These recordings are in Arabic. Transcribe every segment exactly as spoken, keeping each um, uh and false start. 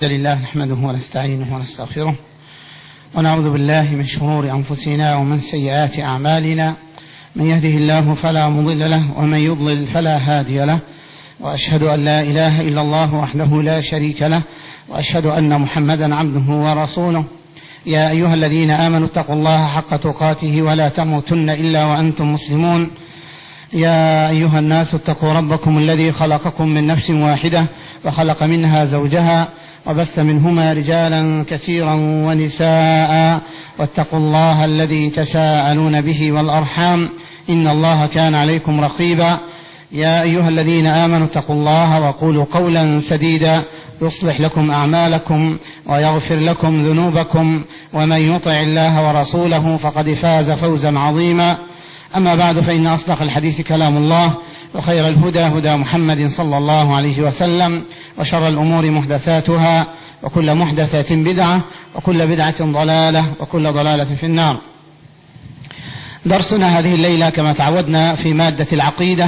الحمد لله نحمده ونستعينه ونستغفره ونعوذ بالله من شرور أنفسنا ومن سيئات أعمالنا، من يهده الله فلا مضل له ومن يضلل فلا هادي له، وأشهد أن لا إله إلا الله وحده لا شريك له، وأشهد أن محمدا عبده ورسوله. يا أيها الذين آمنوا اتقوا الله حق تقاته ولا تموتن إلا وأنتم مسلمون. يا أيها الناس اتقوا ربكم الذي خلقكم من نفس واحدة وخلق منها زوجها وبث منهما رجالا كثيرا ونساء، واتقوا الله الذي تساءلون به والأرحام إن الله كان عليكم رقيبا. يا أيها الذين آمنوا اتقوا الله وقولوا قولا سديدا يصلح لكم أعمالكم ويغفر لكم ذنوبكم، ومن يطع الله ورسوله فقد فاز فوزا عظيما. أما بعد، فإن أصدق الحديث كلام الله، وخير الهدى هدى محمد صلى الله عليه وسلم، وشر الأمور محدثاتها، وكل محدثة بدعة، وكل بدعة ضلالة، وكل ضلالة في النار. درسنا هذه الليلة كما تعودنا في مادة العقيدة،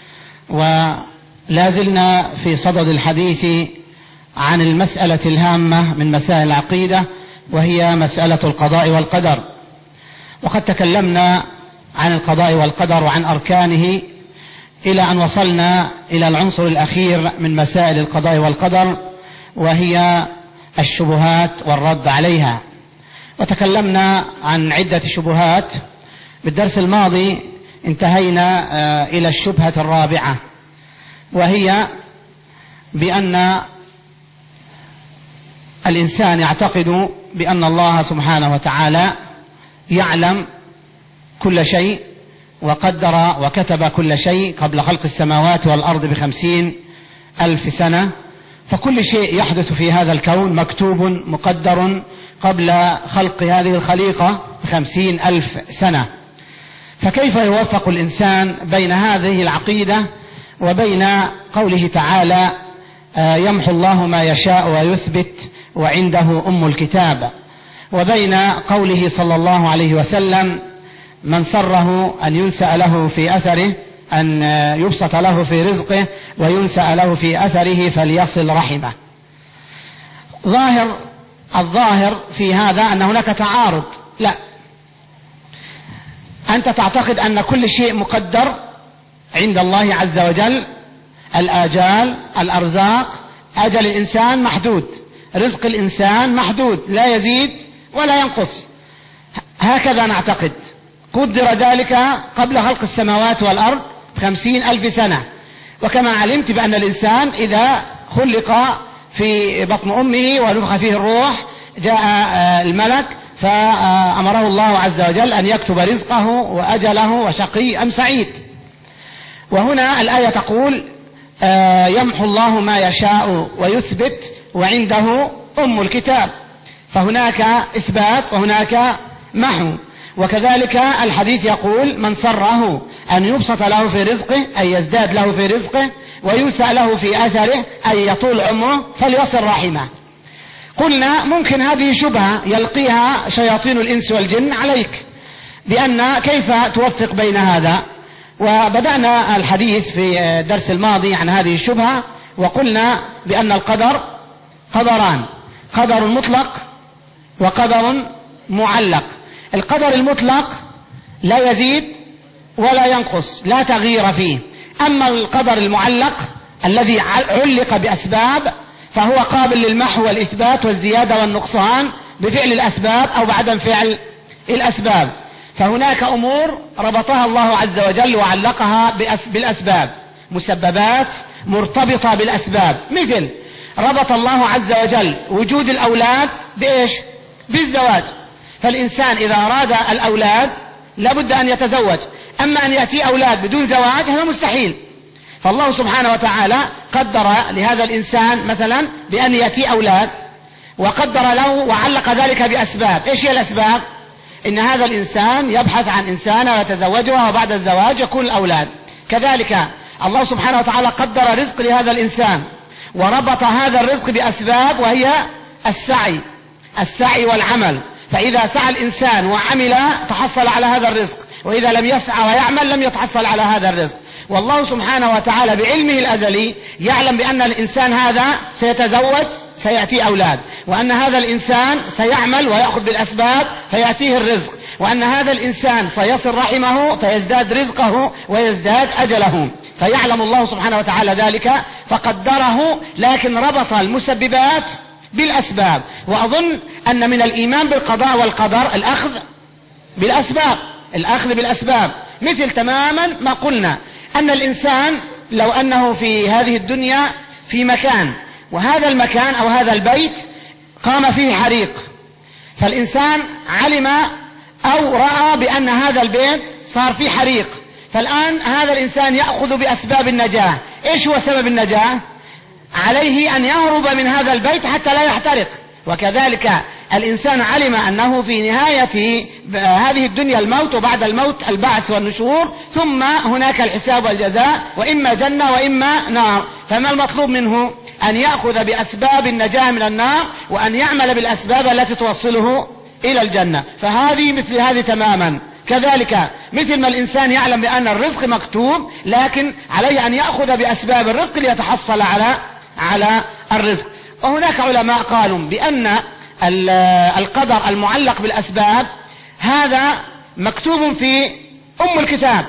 ولازلنا في صدد الحديث عن المسألة الهامة من مسائل العقيدة، وهي مسألة القضاء والقدر. وقد تكلمنا عن القضاء والقدر وعن أركانه إلى أن وصلنا إلى العنصر الأخير من مسائل القضاء والقدر، وهي الشبهات والرد عليها. وتكلمنا عن عدة شبهات. بالدرس الماضي انتهينا إلى الشبهة الرابعة، وهي بأن الإنسان يعتقد بأن الله سبحانه وتعالى يعلم كل شيء وقدر وكتب كل شيء قبل خلق السماوات والأرض بخمسين ألف سنة، فكل شيء يحدث في هذا الكون مكتوب مقدر قبل خلق هذه الخليقة بخمسين ألف سنة. فكيف يوفق الإنسان بين هذه العقيدة وبين قوله تعالى يمحو الله ما يشاء ويثبت وعنده أم الكتاب، وبين قوله صلى الله عليه وسلم من سره أن ينسأ له في أثره، أن يبسط له في رزقه وينسأ له في أثره فليصل رحمه. ظاهر الظاهر في هذا أن هناك تعارض. لا، أنت تعتقد أن كل شيء مقدر عند الله عز وجل، الآجال، الأرزاق، أجل الإنسان محدود، رزق الإنسان محدود لا يزيد ولا ينقص، هكذا نعتقد. قدر ذلك قبل خلق السماوات والأرض خمسين ألف سنة. وكما علمت بأن الإنسان إذا خلق في بطن أمه ونفخ فيه الروح جاء الملك فأمره الله عز وجل أن يكتب رزقه وأجله وشقي أم سعيد. وهنا الآية تقول يمحو الله ما يشاء ويثبت وعنده أم الكتاب، فهناك إثبات وهناك محو. وكذلك الحديث يقول من سره أن يبسط له في رزقه أي يزداد له في رزقه وينسأ له في أثره أي يطول عمره فليصل رحمه. قلنا ممكن هذه شبهة يلقيها شياطين الإنس والجن عليك، بأن كيف توفق بين هذا. وبدأنا الحديث في الدرس الماضي عن هذه الشبهة، وقلنا بأن القدر قدران، قدر مطلق وقدر معلق. القدر المطلق لا يزيد ولا ينقص، لا تغيير فيه. أما القدر المعلق الذي علق بأسباب فهو قابل للمحو والإثبات والزيادة والنقصان بفعل الأسباب أو بعدم فعل الأسباب. فهناك أمور ربطها الله عز وجل وعلقها بالأسباب، مسببات مرتبطة بالأسباب، مثل ربط الله عز وجل وجود الأولاد بإيش؟ بالزواج. فالإنسان إذا أراد الأولاد لابد أن يتزوج، أما أن يأتي أولاد بدون زواج هذا مستحيل. فالله سبحانه وتعالى قدر لهذا الإنسان مثلا بأن يأتي أولاد، وقدر له وعلق ذلك بأسباب. إيش هي الأسباب؟ إن هذا الإنسان يبحث عن إنسانة ويتزوجها وبعد الزواج يكون الأولاد. كذلك الله سبحانه وتعالى قدر رزق لهذا الإنسان وربط هذا الرزق بأسباب، وهي السعي السعي والعمل. فإذا سعى الإنسان وعمل تحصل على هذا الرزق، وإذا لم يسعى ويعمل لم يتحصل على هذا الرزق. والله سبحانه وتعالى بعلمه الأزلي يعلم بأن الإنسان هذا سيتزوج سيأتي أولاد، وأن هذا الإنسان سيعمل ويأخذ بالأسباب فيأتيه الرزق، وأن هذا الإنسان سيصل رحمه فيزداد رزقه ويزداد أجله، فيعلم الله سبحانه وتعالى ذلك فقدره، لكن ربط المسببات بالأسباب. وأظن أن من الإيمان بالقضاء والقدر الأخذ بالأسباب، الأخذ بالأسباب، مثل تماما ما قلنا أن الإنسان لو أنه في هذه الدنيا في مكان، وهذا المكان أو هذا البيت قام فيه حريق، فالإنسان علم أو رأى بأن هذا البيت صار فيه حريق، فالآن هذا الإنسان يأخذ بأسباب النجاة. إيش هو سبب النجاة؟ عليه أن يهرب من هذا البيت حتى لا يحترق. وكذلك الإنسان علم أنه في نهاية هذه الدنيا الموت، وبعد الموت البعث والنشور، ثم هناك الحساب والجزاء، وإما جنة وإما نار، فما المطلوب منه؟ أن يأخذ بأسباب النجاة من النار، وأن يعمل بالأسباب التي توصله إلى الجنة. فهذه مثل هذه تماما. كذلك مثل ما الإنسان يعلم بأن الرزق مكتوب، لكن عليه أن يأخذ بأسباب الرزق ليتحصل على على الرزق. وهناك علماء قالوا بأن القدر المعلق بالأسباب هذا مكتوب في أم الكتاب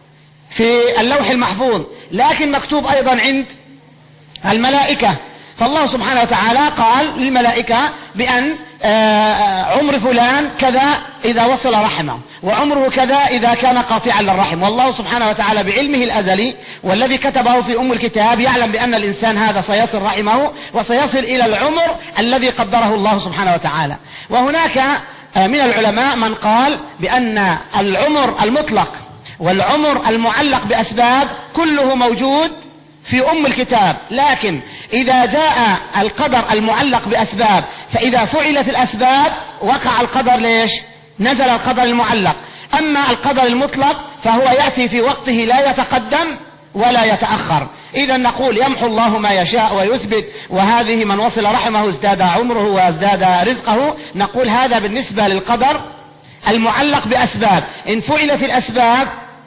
في اللوح المحفوظ، لكن مكتوب أيضا عند الملائكة. فالله سبحانه وتعالى قال للملائكة بأن عمر فلان كذا إذا وصل رحمه، وعمره كذا إذا كان قاطعا للرحم. والله سبحانه وتعالى بعلمه الأزلي والذي كتبه في أم الكتاب يعلم بأن الإنسان هذا سيصل رحمه وسيصل إلى العمر الذي قدره الله سبحانه وتعالى. وهناك من العلماء من قال بأن العمر المطلق والعمر المعلق بأسباب كله موجود في أم الكتاب، لكن إذا جاء القدر المعلق بأسباب فإذا فعلت الأسباب وقع القدر ليش؟ نزل القدر المعلق. أما القدر المطلق فهو يأتي في وقته لا يتقدم ولا يتأخر. إذا نقول يمحو الله ما يشاء ويثبت، وهذه من وصل رحمه ازداد عمره وازداد رزقه. نقول هذا بالنسبة للقدر المعلق بأسباب. إن فعلت الأسباب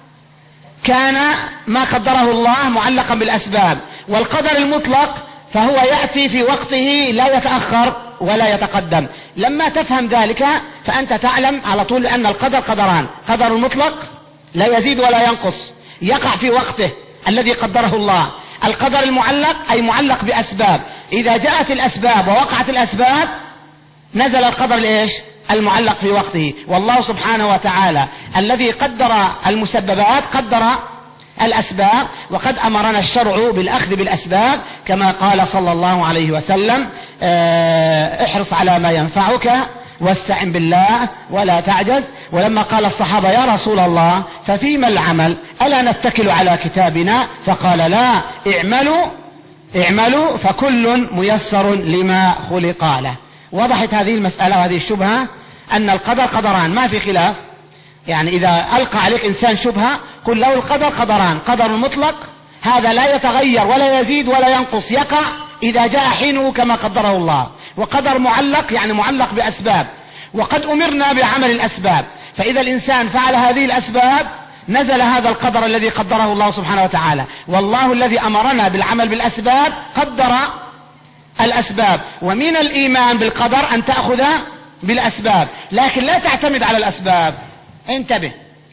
كان ما قدره الله معلقا بالأسباب. والقدر المطلق فهو يأتي في وقته لا يتأخر ولا يتقدم. لما تفهم ذلك فأنت تعلم على طول أن القدر قدران: قدر المطلق لا يزيد ولا ينقص، يقع في وقته الذي قدره الله. القدر المعلق أي معلق بأسباب، إذا جاءت الأسباب ووقعت الأسباب نزل القدر لإيش؟ المعلق في وقته. والله سبحانه وتعالى الذي قدر المسببات قدر الأسباب، وقد أمرنا الشرع بالأخذ بالأسباب كما قال صلى الله عليه وسلم: احرص على ما ينفعك واستعن بالله ولا تعجز. ولما قال الصحابة: يا رسول الله ففيما العمل؟ ألا نتكل على كتابنا؟ فقال: لا، اعملوا اعملوا فكل ميسر لما خلق له. وضحت هذه المسألة وهذه الشبهة أن القدر قدران، ما في خلاف. يعني إذا ألقى عليك إنسان شبهة قل له القدر قدران: قدر المطلق هذا لا يتغير ولا يزيد ولا ينقص، يقع إذا جاء حينه كما قدره الله. وقدر معلق يعني معلق بأسباب، وقد أمرنا بعمل الأسباب، فإذا الإنسان فعل هذه الأسباب نزل هذا القدر الذي قدره الله سبحانه وتعالى. والله الذي أمرنا بالعمل بالأسباب قدر الأسباب. ومن الإيمان بالقدر أن تأخذ بالأسباب، لكن لا تعتمد على الأسباب. انتبه،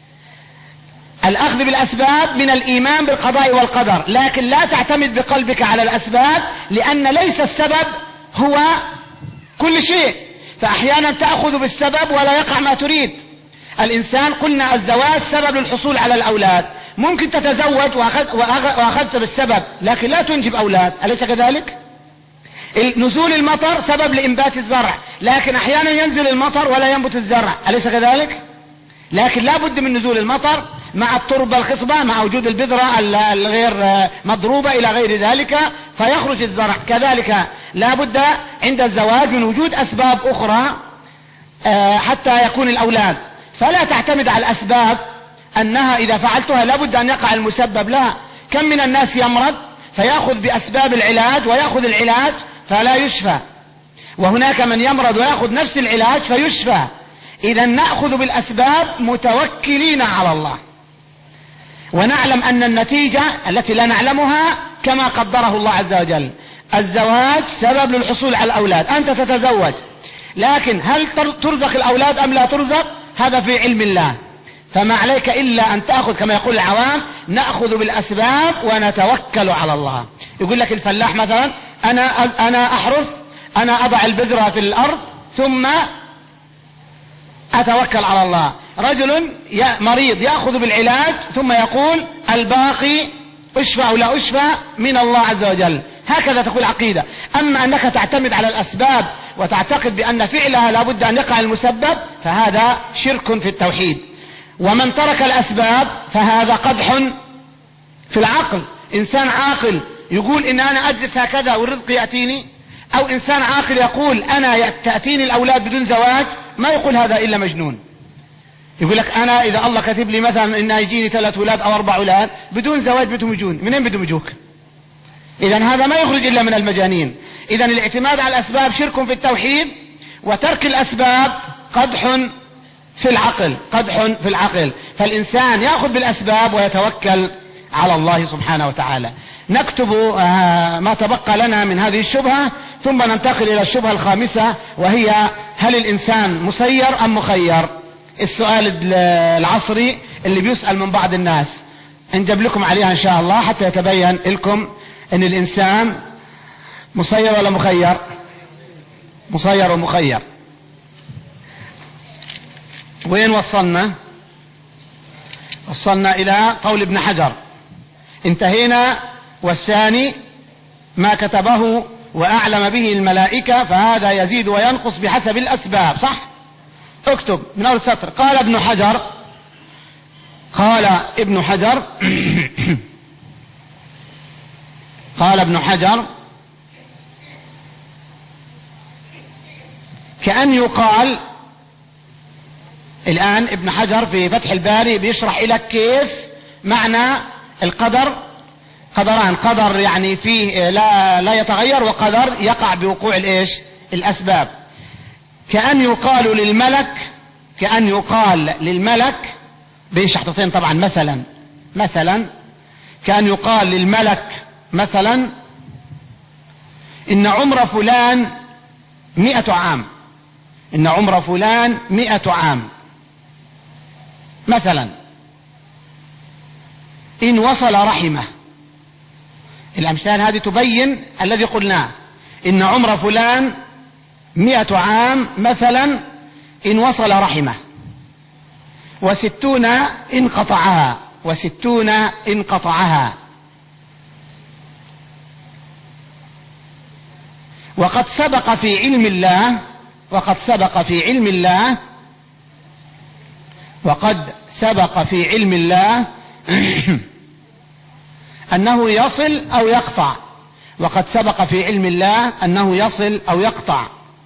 الأخذ بالأسباب من الإيمان بالقضاء والقدر، لكن لا تعتمد بقلبك على الأسباب، لأن ليس السبب هو كل شيء. فأحيانا تأخذ بالسبب ولا يقع ما تريد. الإنسان قلنا الزواج سبب للحصول على الأولاد، ممكن تتزوج وأخذت بالسبب لكن لا تنجب أولاد، أليس كذلك؟ نزول المطر سبب لإنبات الزرع، لكن أحيانا ينزل المطر ولا ينبت الزرع، أليس كذلك؟ لكن لا بد من نزول المطر مع التربة الخصبة، مع وجود البذرة الغير مضروبة إلى غير ذلك فيخرج الزرع. كذلك لا بد عند الزواج من وجود أسباب أخرى حتى يكون الأولاد. فلا تعتمد على الأسباب أنها إذا فعلتها لا بد أن يقع المسبب، لا. كم من الناس يمرض فيأخذ بأسباب العلاج ويأخذ العلاج فلا يشفى، وهناك من يمرض ويأخذ نفس العلاج فيشفى. إذا نأخذ بالأسباب متوكلين على الله، ونعلم أن النتيجة التي لا نعلمها كما قدره الله عز وجل. الزواج سبب للحصول على الأولاد، أنت تتزوج، لكن هل ترزق الأولاد أم لا ترزق؟ هذا في علم الله، فما عليك إلا أن تأخذ كما يقول العوام نأخذ بالأسباب ونتوكل على الله. يقول لك الفلاح مثلا أنا أنا أحرث، أنا أضع البذرة في الأرض ثم أتوكل على الله. رجل مريض يأخذ بالعلاج ثم يقول الباقي أشفى أو لا أشفى من الله عز وجل. هكذا تقول عقيدة. أما أنك تعتمد على الأسباب وتعتقد بأن فعلها لا بد أن يقع المسبب، فهذا شرك في التوحيد. ومن ترك الأسباب فهذا قدح في العقل. إنسان عاقل يقول إن أنا أجلس هكذا والرزق يأتيني، أو إنسان عاقل يقول أنا تأتيني الأولاد بدون زواج، ما يقول هذا إلا مجنون. يقول لك أنا إذا الله كتب لي مثلا إن يجيني ثلاث أولاد أو أربع أولاد بدون زواج بدهم يجون، منين بدهم يجوك؟ إذن هذا ما يخرج إلا من المجانين. إذن الاعتماد على الأسباب شرك في التوحيد، وترك الأسباب قدح في العقل، قدح في العقل. فالإنسان يأخذ بالأسباب ويتوكل على الله سبحانه وتعالى. نكتب ما تبقى لنا من هذه الشبهة، ثم ننتقل إلى الشبهة الخامسة، وهي هل الإنسان مسير أم مخير؟ السؤال العصري اللي بيسأل من بعض الناس، نجيب لكم عليها إن شاء الله حتى يتبين لكم أن الإنسان مسير ولا مخير؟ مسير ومخير. وين وصلنا؟ وصلنا إلى قول ابن حجر، انتهينا. والثاني ما كتبه وأعلم به الملائكة فهذا يزيد وينقص بحسب الأسباب. صح؟ اكتب من أول سطر. قال ابن حجر قال ابن حجر قال ابن حجر كأن يقال، الآن ابن حجر في فتح الباري بيشرح لك كيف معنى القدر. قدران، قدر يعني فيه لا, لا يتغير، وقدر يقع بوقوع الإيش؟ الأسباب. كأن يقال للملك، كأن يقال للملك بشحطتين طبعا، مثلا مثلا كأن يقال للملك مثلا إن عمر فلان مئة عام، إن عمر فلان مئة عام مثلا، إن وصل رحمه. الأمثال هذه تبين الذي قلناه، إن عمر فلان مئة عام مثلا إن وصل رحمه، وستون إن قطعها، وستون إن قطعها. وقد سبق في علم الله، وقد سبق في علم الله وقد سبق في علم الله أنه يصل أو يقطع، وقد سبق في علم الله أنه يصل أو يقطع.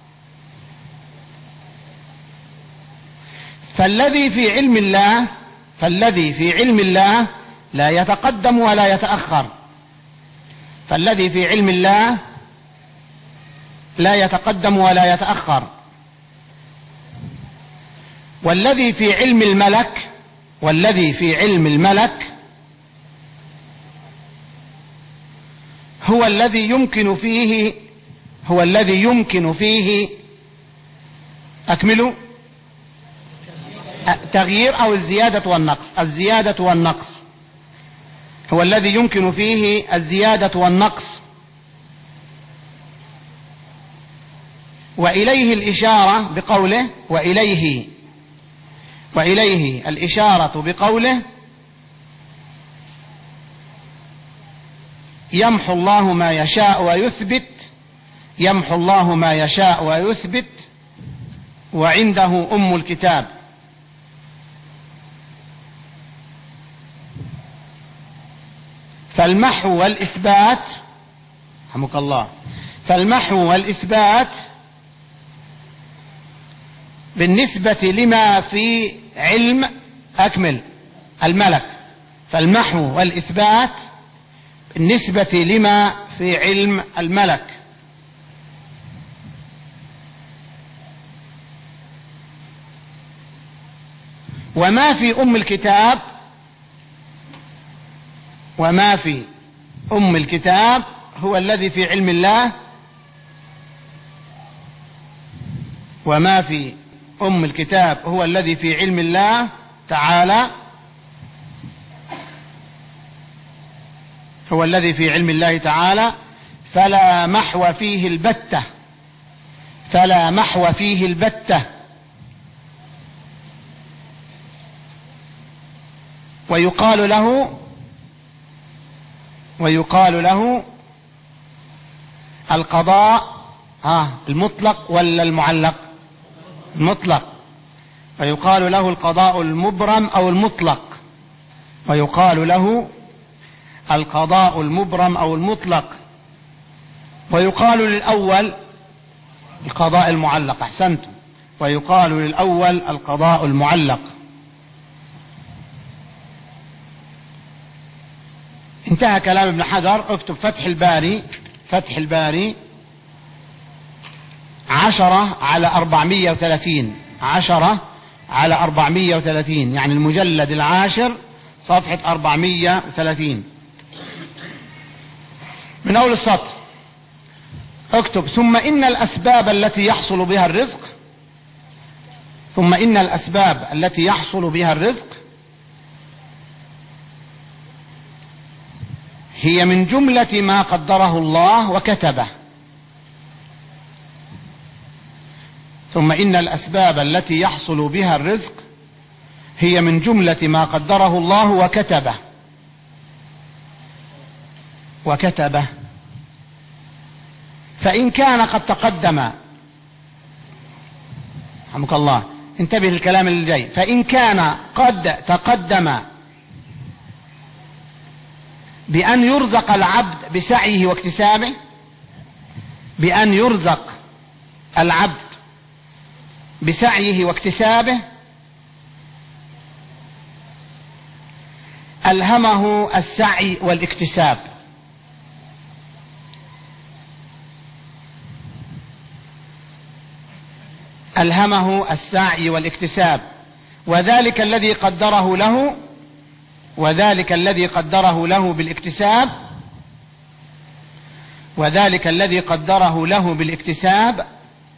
فالذي في علم الله فالذي في علم الله لا يتقدم ولا يتأخر، فالذي في علم الله لا يتقدم ولا يتأخر. والذي في علم الملك والذي في علم الملك هو الذي يمكن فيه هو الذي يمكن فيه أكملوا تغيير أو الزيادة والنقص. الزيادة والنقص هو الذي يمكن فيه الزيادة والنقص. وإليه الإشارة بقوله وإليه وإليه الإشارة بقوله يمحو الله ما يشاء ويثبت يمحو الله ما يشاء ويثبت وعنده أم الكتاب. فالمحو والإثبات رحمك الله فالمحو والإثبات بالنسبة لما في علم أكمل الملك فالمحو والإثبات بالنسبة لما في علم الملك. وما في أم الكتاب وما في أم الكتاب هو الذي في علم الله، وما في أم الكتاب هو الذي في علم الله تعالى، هو الذي في علم الله تعالى، فلا محو فيه البتة، فلا محو فيه البتة. ويقال له ويقال له القضاء ها المطلق ولا المعلق؟ المطلق. ويقال له القضاء المبرم أو المطلق، ويقال له القضاء المبرم أو المطلق. ويقال للأول القضاء المعلق، أحسنت، ويقال للأول القضاء المعلق. انتهى كلام ابن حجر. اكتب فتح الباري، فتح الباري عشرة على أربعمية وثلاثين، عشرة على أربعمية وثلاثين، يعني المجلد العاشر صفحة أربعمية وثلاثين من أول السطر. اكتب ثم إن الأسباب التي يحصل بها الرزق، ثم إن الأسباب التي يحصل بها الرزق هي من جملة ما قدره الله وكتبه. ثم إن الأسباب التي يحصل بها الرزق هي من جملة ما قدره الله وكتبه وكتبه فإن كان قد تقدم، رحمك الله انتبه للكلام اللي جاي، فإن كان قد تقدم بأن يرزق العبد بسعيه واكتسابه، بأن يرزق العبد بسعيه واكتسابه، ألهمه السعي والاكتساب. ألهمه السعي والاكتساب وذلك الذي قدره له، وذلك الذي قدره له بالاكتساب، وذلك الذي قدره له بالاكتساب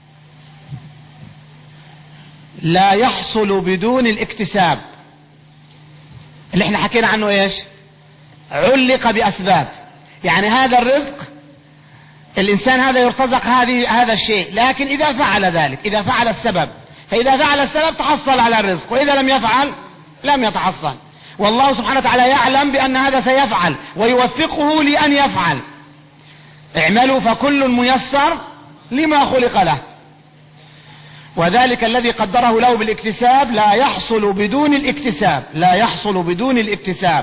لا يحصل بدون الاكتساب. اللي احنا حكينا عنه ايش؟ علق بأسباب، يعني هذا الرزق الإنسان هذا يرتزق هذه هذا الشيء، لكن إذا فعل ذلك، إذا فعل السبب، فإذا فعل السبب تحصل على الرزق، وإذا لم يفعل لم يتحصل. والله سبحانه وتعالى يعلم بأن هذا سيفعل ويوفقه لأن يفعل. اعملوا فكل ميسر لما خلق له. وذلك الذي قدره له بالاكتساب لا يحصل بدون الاكتساب، لا يحصل بدون الاكتساب.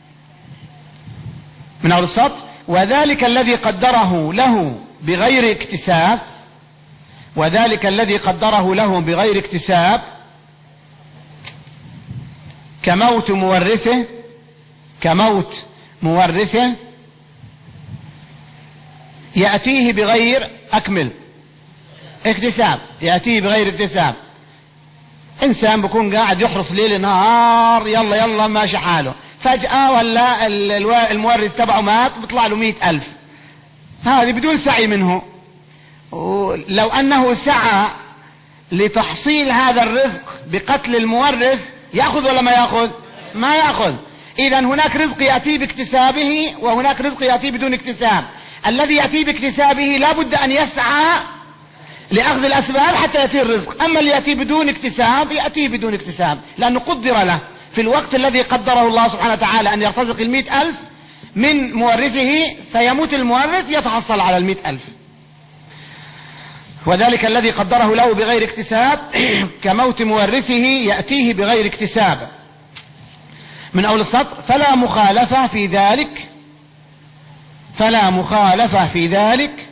من أول السطر. وذلك الذي قدره له بغير اكتساب، وذلك الذي قدره له بغير اكتساب كموت مورثه، كموت مورثه يأتيه بغير أكمل اكتساب، يأتيه بغير اكتساب. إنسان بيكون قاعد يحرص ليل نهار، يلا يلا ماشي حاله، فجأة ولا المورث تبعه مات بيطلع له مئة ألف، هذه بدون سعي منه. لو أنه سعى لتحصيل هذا الرزق بقتل المورث يأخذ ولا ما يأخذ؟ ما يأخذ. إذن هناك رزق يأتي باكتسابه وهناك رزق يأتي بدون اكتساب. الذي يأتي باكتسابه لا بد أن يسعى لأخذ الأسباب حتى يأتي الرزق، أما اللي يأتي بدون اكتساب يأتي بدون اكتساب، لأنه قدر له في الوقت الذي قدره الله سبحانه وتعالى أن يرتزق المئة ألف من مورثه، فيموت المورث يتحصل على المئة ألف. وذلك الذي قدره له بغير اكتساب كموت مورثه يأتيه بغير اكتساب. من أول السطر. فلا مخالفة في ذلك، فلا مخالفة في ذلك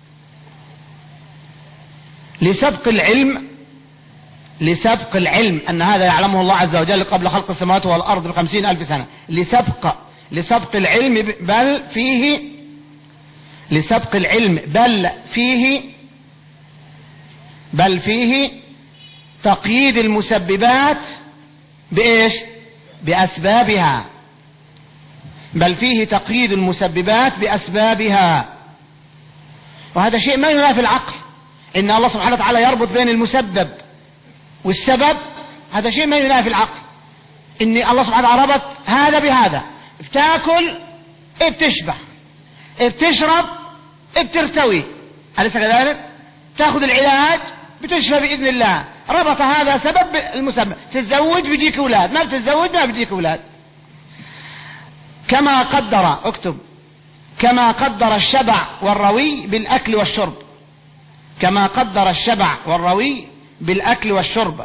لسبق العلم، لسبق العلم أن هذا يعلمه الله عز وجل قبل خلق السماوات والأرض بخمسين ألف سنة، لسبق لسبق العلم بل فيه لسبق العلم بل فيه بل فيه تقييد المسببات بإيش؟ بأسبابها، بل فيه تقييد المسببات بأسبابها، وهذا شيء ما ينافي العقل. إن الله سبحانه وتعالى يربط بين المسبب والسبب، هذا شيء ما ينافي العقل. إن الله سبحانه وتعالى ربط هذا بهذا، بتاكل بتشبع، بتشرب بترتوي، أليس كذلك؟ تأخذ العلاج بتشفى بإذن الله، ربط هذا سبب المسبب. تتزوج بيجيك أولاد، ما بتتزوج ما بيجيك أولاد. كما قدر، اكتب، كما قدر الشبع والروي بالأكل والشرب، كما قدر الشبع والروي بالأكل والشرب،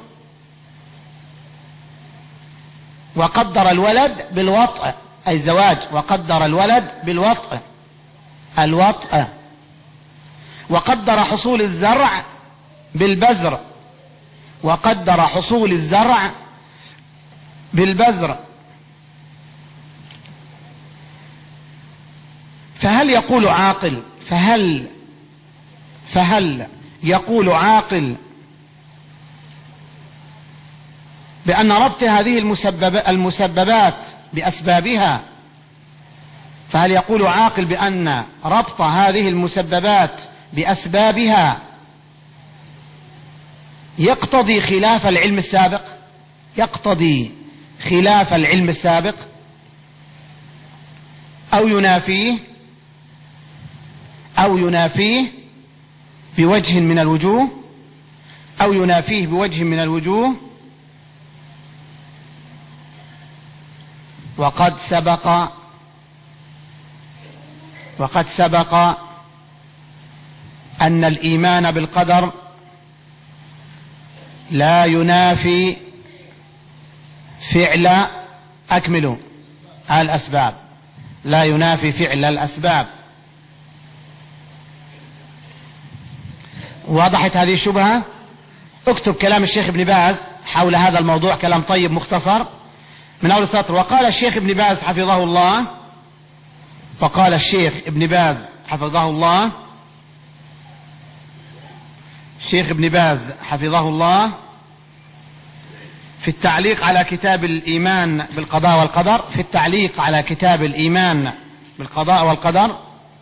وقدر الولد بالوطء أي الزواج، وقدر الولد بالوطء الوطء، وقدر حصول الزرع بالبذر، وقدر حصول الزرع بالبذر. فهل يقول عاقل فهل فهل يقول عاقل بأن ربط هذه المسبب المسببات بأسبابها، فهل يقول عاقل بأن ربط هذه المسببات بأسبابها يقتضي خلاف العلم السابق؟ يقتضي خلاف العلم السابق أو ينافيه أو ينافيه بوجه من الوجوه أو ينافيه بوجه من الوجوه. وقد سبق وقد سبق أن الإيمان بالقدر لا ينافي فعل أكملوا الأسباب، لا ينافي فعل الأسباب. وضحت هذه الشبهة؟ اكتب كلام الشيخ ابن باز حول هذا الموضوع، كلام طيب مختصر من أول سطر. وقال الشيخ ابن باز حفظه الله وقال الشيخ ابن باز حفظه الله الشيخ ابن باز حفظه الله في التعليق على كتاب الإيمان بالقضاء والقدر، في التعليق على كتاب الإيمان بالقضاء والقدر،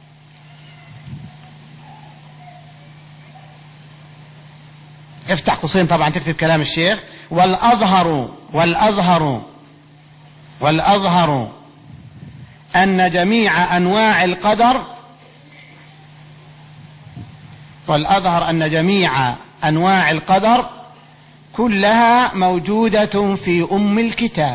افتح قوسين طبعا تكتب كلام الشيخ. والأظهر والأظهر والأظهر أن جميع أنواع القدر والأظهر أن جميع أنواع القدر كلها موجودة في أم الكتاب.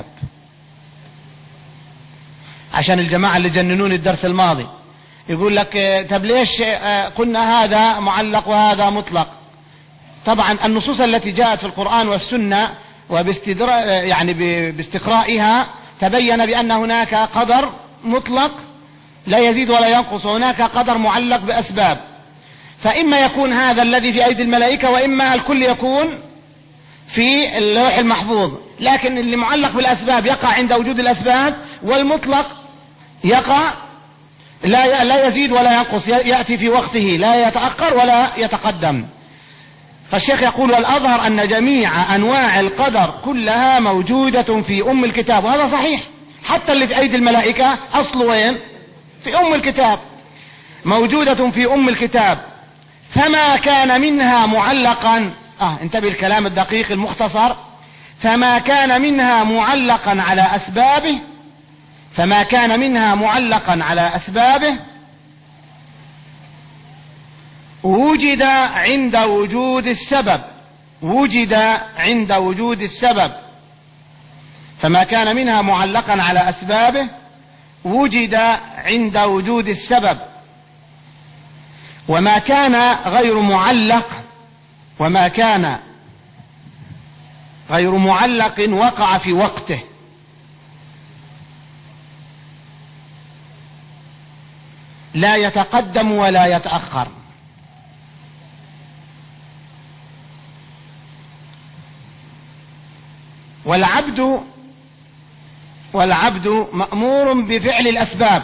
عشان الجماعة اللي جننون الدرس الماضي يقول لك طب ليش قلنا هذا معلق وهذا مطلق؟ طبعا النصوص التي جاءت في القرآن والسنة وباستدراء يعني باستقرائها تبين بأن هناك قدر مطلق لا يزيد ولا ينقص، وهناك قدر معلق بأسباب. فإما يكون هذا الذي في أيدي الملائكة، وإما الكل يكون في اللوح المحفوظ. لكن اللي معلق بالأسباب يقع عند وجود الأسباب، والمطلق يقع لا لا يزيد ولا ينقص، يأتي في وقته لا يتأخر ولا يتقدم. فالشيخ يقول والأظهر أن جميع أنواع القدر كلها موجودة في أم الكتاب، وهذا صحيح. حتى اللي في أيدي الملائكة أصله وين؟ في أم الكتاب، موجودة في أم الكتاب. فما كان منها معلقا، آه انتبه الكلام الدقيق المختصر، فما كان منها معلقا على أسبابه فما كان منها معلقا على أسبابه وجد عند وجود السبب وجد عند وجود السبب فما كان منها معلقا على أسبابه وجد عند وجود السبب. وما كان غير معلق وما كان غير معلق وقع في وقته، لا يتقدم ولا يتأخر. والعبد والعبد مأمور بفعل الأسباب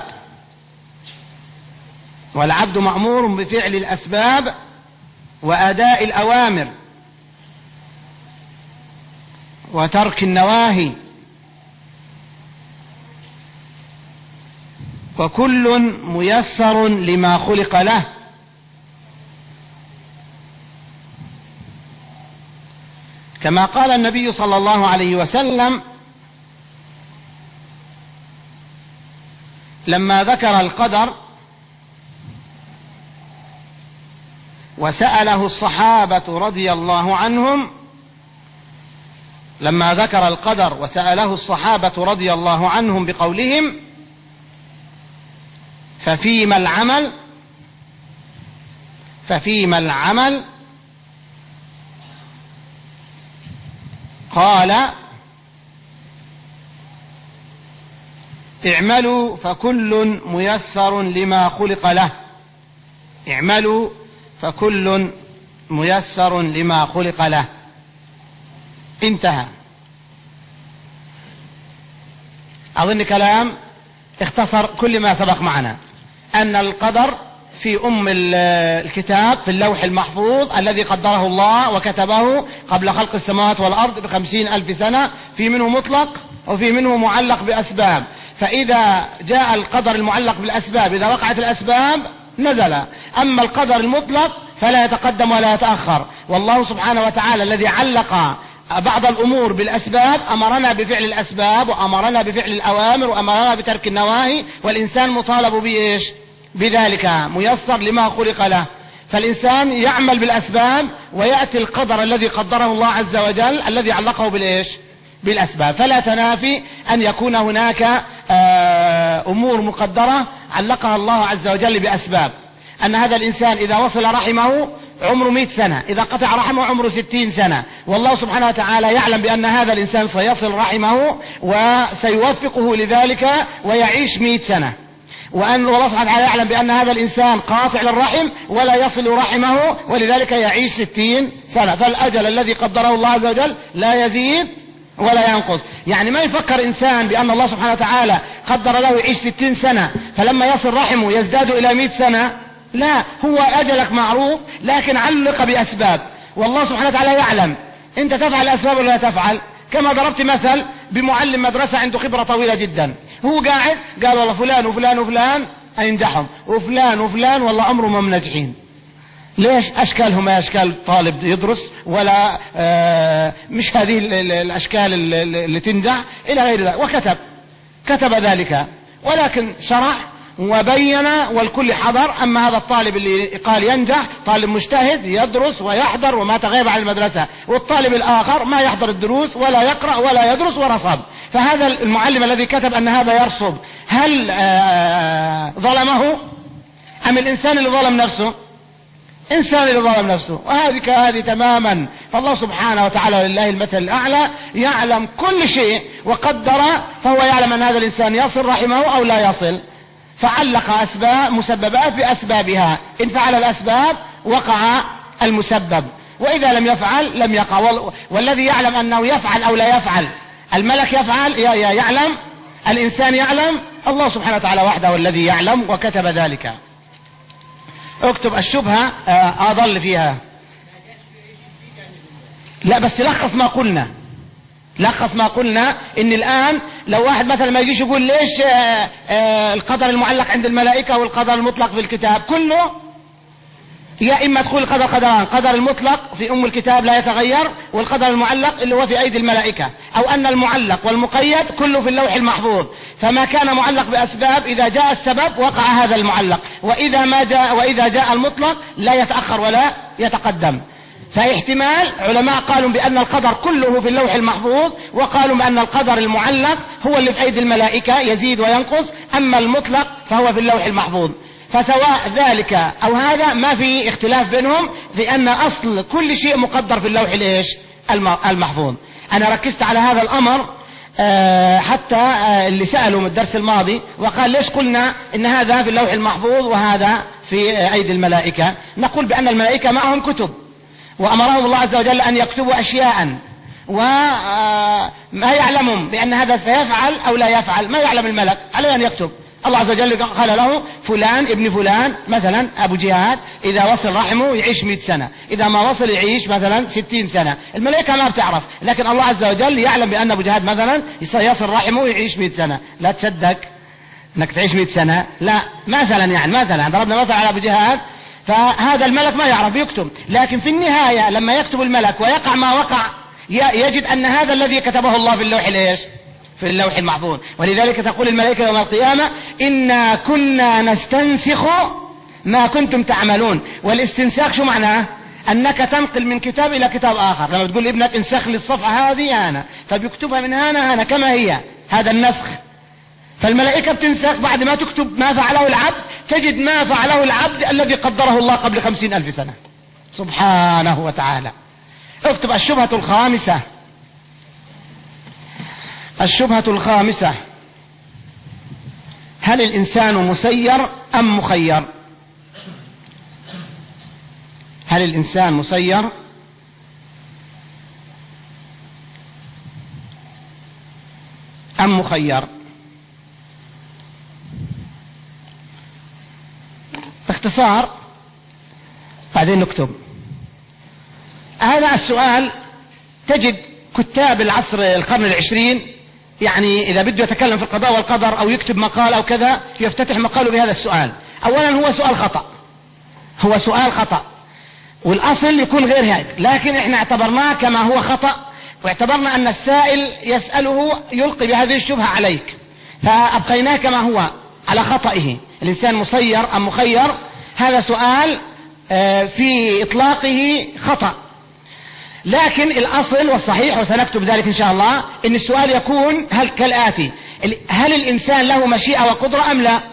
والعبد مأمور بفعل الأسباب وأداء الأوامر وترك النواهي، وكل ميسر لما خلق له. كما قال النبي صلى الله عليه وسلم لما ذكر القدر وسأله الصحابة رضي الله عنهم لما ذكر القدر وسأله الصحابة رضي الله عنهم بقولهم: ففيما العمل ففيما العمل قال: اعملوا فكل ميسر لما خلق له. اعملوا فكل ميسر لما خلق له. انتهى. أظن كلام اختصر كل ما سبق معنا، أن القدر في أم الكتاب في اللوح المحفوظ الذي قدره الله وكتبه قبل خلق السماوات والأرض بخمسين ألف سنة، في منه مطلق وفي منه معلق بأسباب. فإذا جاء القدر المعلق بالأسباب إذا وقعت الأسباب نزل، أما القدر المطلق فلا يتقدم ولا يتأخر. والله سبحانه وتعالى الذي علق بعض الأمور بالأسباب أمرنا بفعل الأسباب وأمرنا بفعل الأوامر وأمرنا بترك النواهي، والإنسان مطالب بإيش؟ بذلك، ميسر لما خلق له. فالإنسان يعمل بالأسباب ويأتي القدر الذي قدره الله عز وجل الذي علقه بالإيش؟ بالأسباب. فلا تنافي أن يكون هناك أمور مقدرة علقها الله عز وجل بأسباب، أن هذا الإنسان إذا وصل رحمه عمره مئة سنة، إذا قطع رحمه عمره ستين سنة، والله سبحانه وتعالى يعلم بأن هذا الإنسان سيصل رحمه وسيوفقه لذلك ويعيش مئة سنة، وأن الله سبحانه وتعالى يعلم بأن هذا الإنسان قاطع للرحم ولا يصل رحمه ولذلك يعيش ستين سنة. فالأجل الذي قدره الله عز وجل لا يزيد ولا ينقص. يعني ما يفكر إنسان بأن الله سبحانه وتعالى قدر له يعيش ستين سنة فلما يصل رحمه يزداد إلى مئة سنة، لا، هو أجلك معروف لكن علق بأسباب، والله سبحانه وتعالى يعلم أنت تفعل أسباب ولا تفعل. كما ضربت مثل بمعلم مدرسة عنده خبرة طويلة جدا، هو قاعد قال والله فلان وفلان وفلان أينجحهم وفلان وفلان والله عمرهم ما منجحين. ليش؟ أشكالهم ما أشكال طالب يدرس ولا آه مش هذه الأشكال اللي تنجح إلى غير ذلك، وكتب كتب ذلك ولكن شرح وبين والكل حضر. أما هذا الطالب اللي قال ينجح طالب مجتهد يدرس ويحضر وما تغيب عن المدرسة، والطالب الآخر ما يحضر الدروس ولا يقرأ ولا يدرس ورصب. فهذا المعلم الذي كتب أن هذا يرصب هل آه ظلمه أم الإنسان اللي ظلم نفسه؟ إنسان اللي ظلم نفسه. وهذه كهذه تماما. فالله سبحانه وتعالى لله المثل الأعلى يعلم كل شيء وقدر، فهو يعلم أن هذا الإنسان يصل رحمه أو لا يصل، فعلق أسباب مسببات بأسبابها، إن فعل الأسباب وقع المسبب، وإذا لم يفعل لم يقع. والذي يعلم أنه يفعل أو لا يفعل، الملك يفعل يعلم، الإنسان يعلم، الله سبحانه وتعالى وحده الذي يعلم وكتب ذلك. اكتب الشبهة أضل فيها. لا بس لخص ما قلنا، لخص ما قلنا إن الآن لو واحد مثلا ما يجيش يقول ليش آآ آآ القدر المعلق عند الملائكة والقدر المطلق في الكتاب كله، يا إما تقول القدر قدران، قدر المطلق في أم الكتاب لا يتغير، والقدر المعلق اللي هو في أيدي الملائكة، أو أن المعلق والمقيد كله في اللوح المحفوظ، فما كان معلق بأسباب إذا جاء السبب وقع هذا المعلق، وإذا ما جاء وإذا جاء المطلق لا يتأخر ولا يتقدم. فاحتمال علماء قالوا بأن القدر كله في اللوح المحفوظ، وقالوا بأن القدر المعلق هو اللي في أيدي الملائكة يزيد وينقص، أما المطلق فهو في اللوح المحفوظ. فسواء ذلك أو هذا ما في اختلاف بينهم، لأن أصل كل شيء مقدر في اللوح الإيش المحفوظ. أنا ركزت على هذا الأمر حتى اللي سألوا من الدرس الماضي وقال ليش قلنا إن هذا في اللوح المحفوظ وهذا في أيدي الملائكة. نقول بأن الملائكة معهم كتب وأمرهم الله عز وجل أن يكتبوا أشياء، وما يعلمون بأن هذا سيفعل أو لا يفعل، ما يعلم الملك، عليه أن يكتب. الله عز وجل قال له فلان ابن فلان مثلا أبو جهاد إذا وصل رحمه يعيش مئة سنة، إذا ما وصل يعيش مثلا ستين سنة. الملائكة ما بتعرف، لكن الله عز وجل يعلم بأن أبو جهاد مثلا يصل رحمه ويعيش مئة سنة. لا تصدق أنك تعيش مئة سنة، لا، مثلا يعني مثلا ضربنا مثلا على أبو جهاد، فهذا الملك ما يعرف يكتب، لكن في النهاية لما يكتب الملك ويقع ما وقع يجد أن هذا الذي كتبه الله في اللوح الإيش؟ في اللوح المحفوظ. ولذلك تقول الملائكة يوم القيامة إنا كنا نستنسخ ما كنتم تعملون. والاستنساخ شو معناه؟ أنك تنقل من كتاب إلى كتاب آخر. لما تقول لابنك انسخ لي الصفحة هذه أنا، فبيكتبها من هنا هنا كما هي، هذا النسخ. فالملائكة بتنسخ بعد ما تكتب ما فعله العبد، تجد ما فعله العبد الذي قدره الله قبل خمسين ألف سنة سبحانه وتعالى. اكتب الشبهة الخامسة. الشبهة الخامسة: هل الإنسان مسير أم مخير؟ هل الإنسان مسير أم مخير؟ باختصار بعدين نكتب هذا السؤال. تجد كتاب العصر القرن العشرين يعني إذا بده يتكلم في القضاء والقدر أو يكتب مقال أو كذا يفتتح مقاله بهذا السؤال. أولا هو سؤال خطأ، هو سؤال خطأ، والأصل يكون غير هيك، لكن إحنا اعتبرناه كما هو خطأ، واعتبرنا أن السائل يسأله يلقي بهذه الشبهة عليك، فأبقيناه كما هو على خطئه. الإنسان مسير أم مخير؟ هذا سؤال في إطلاقه خطأ، لكن الأصل والصحيح وسنكتب ذلك إن شاء الله إن السؤال يكون هل كالآتي: هل الإنسان له مشيئة وقدرة أم لا؟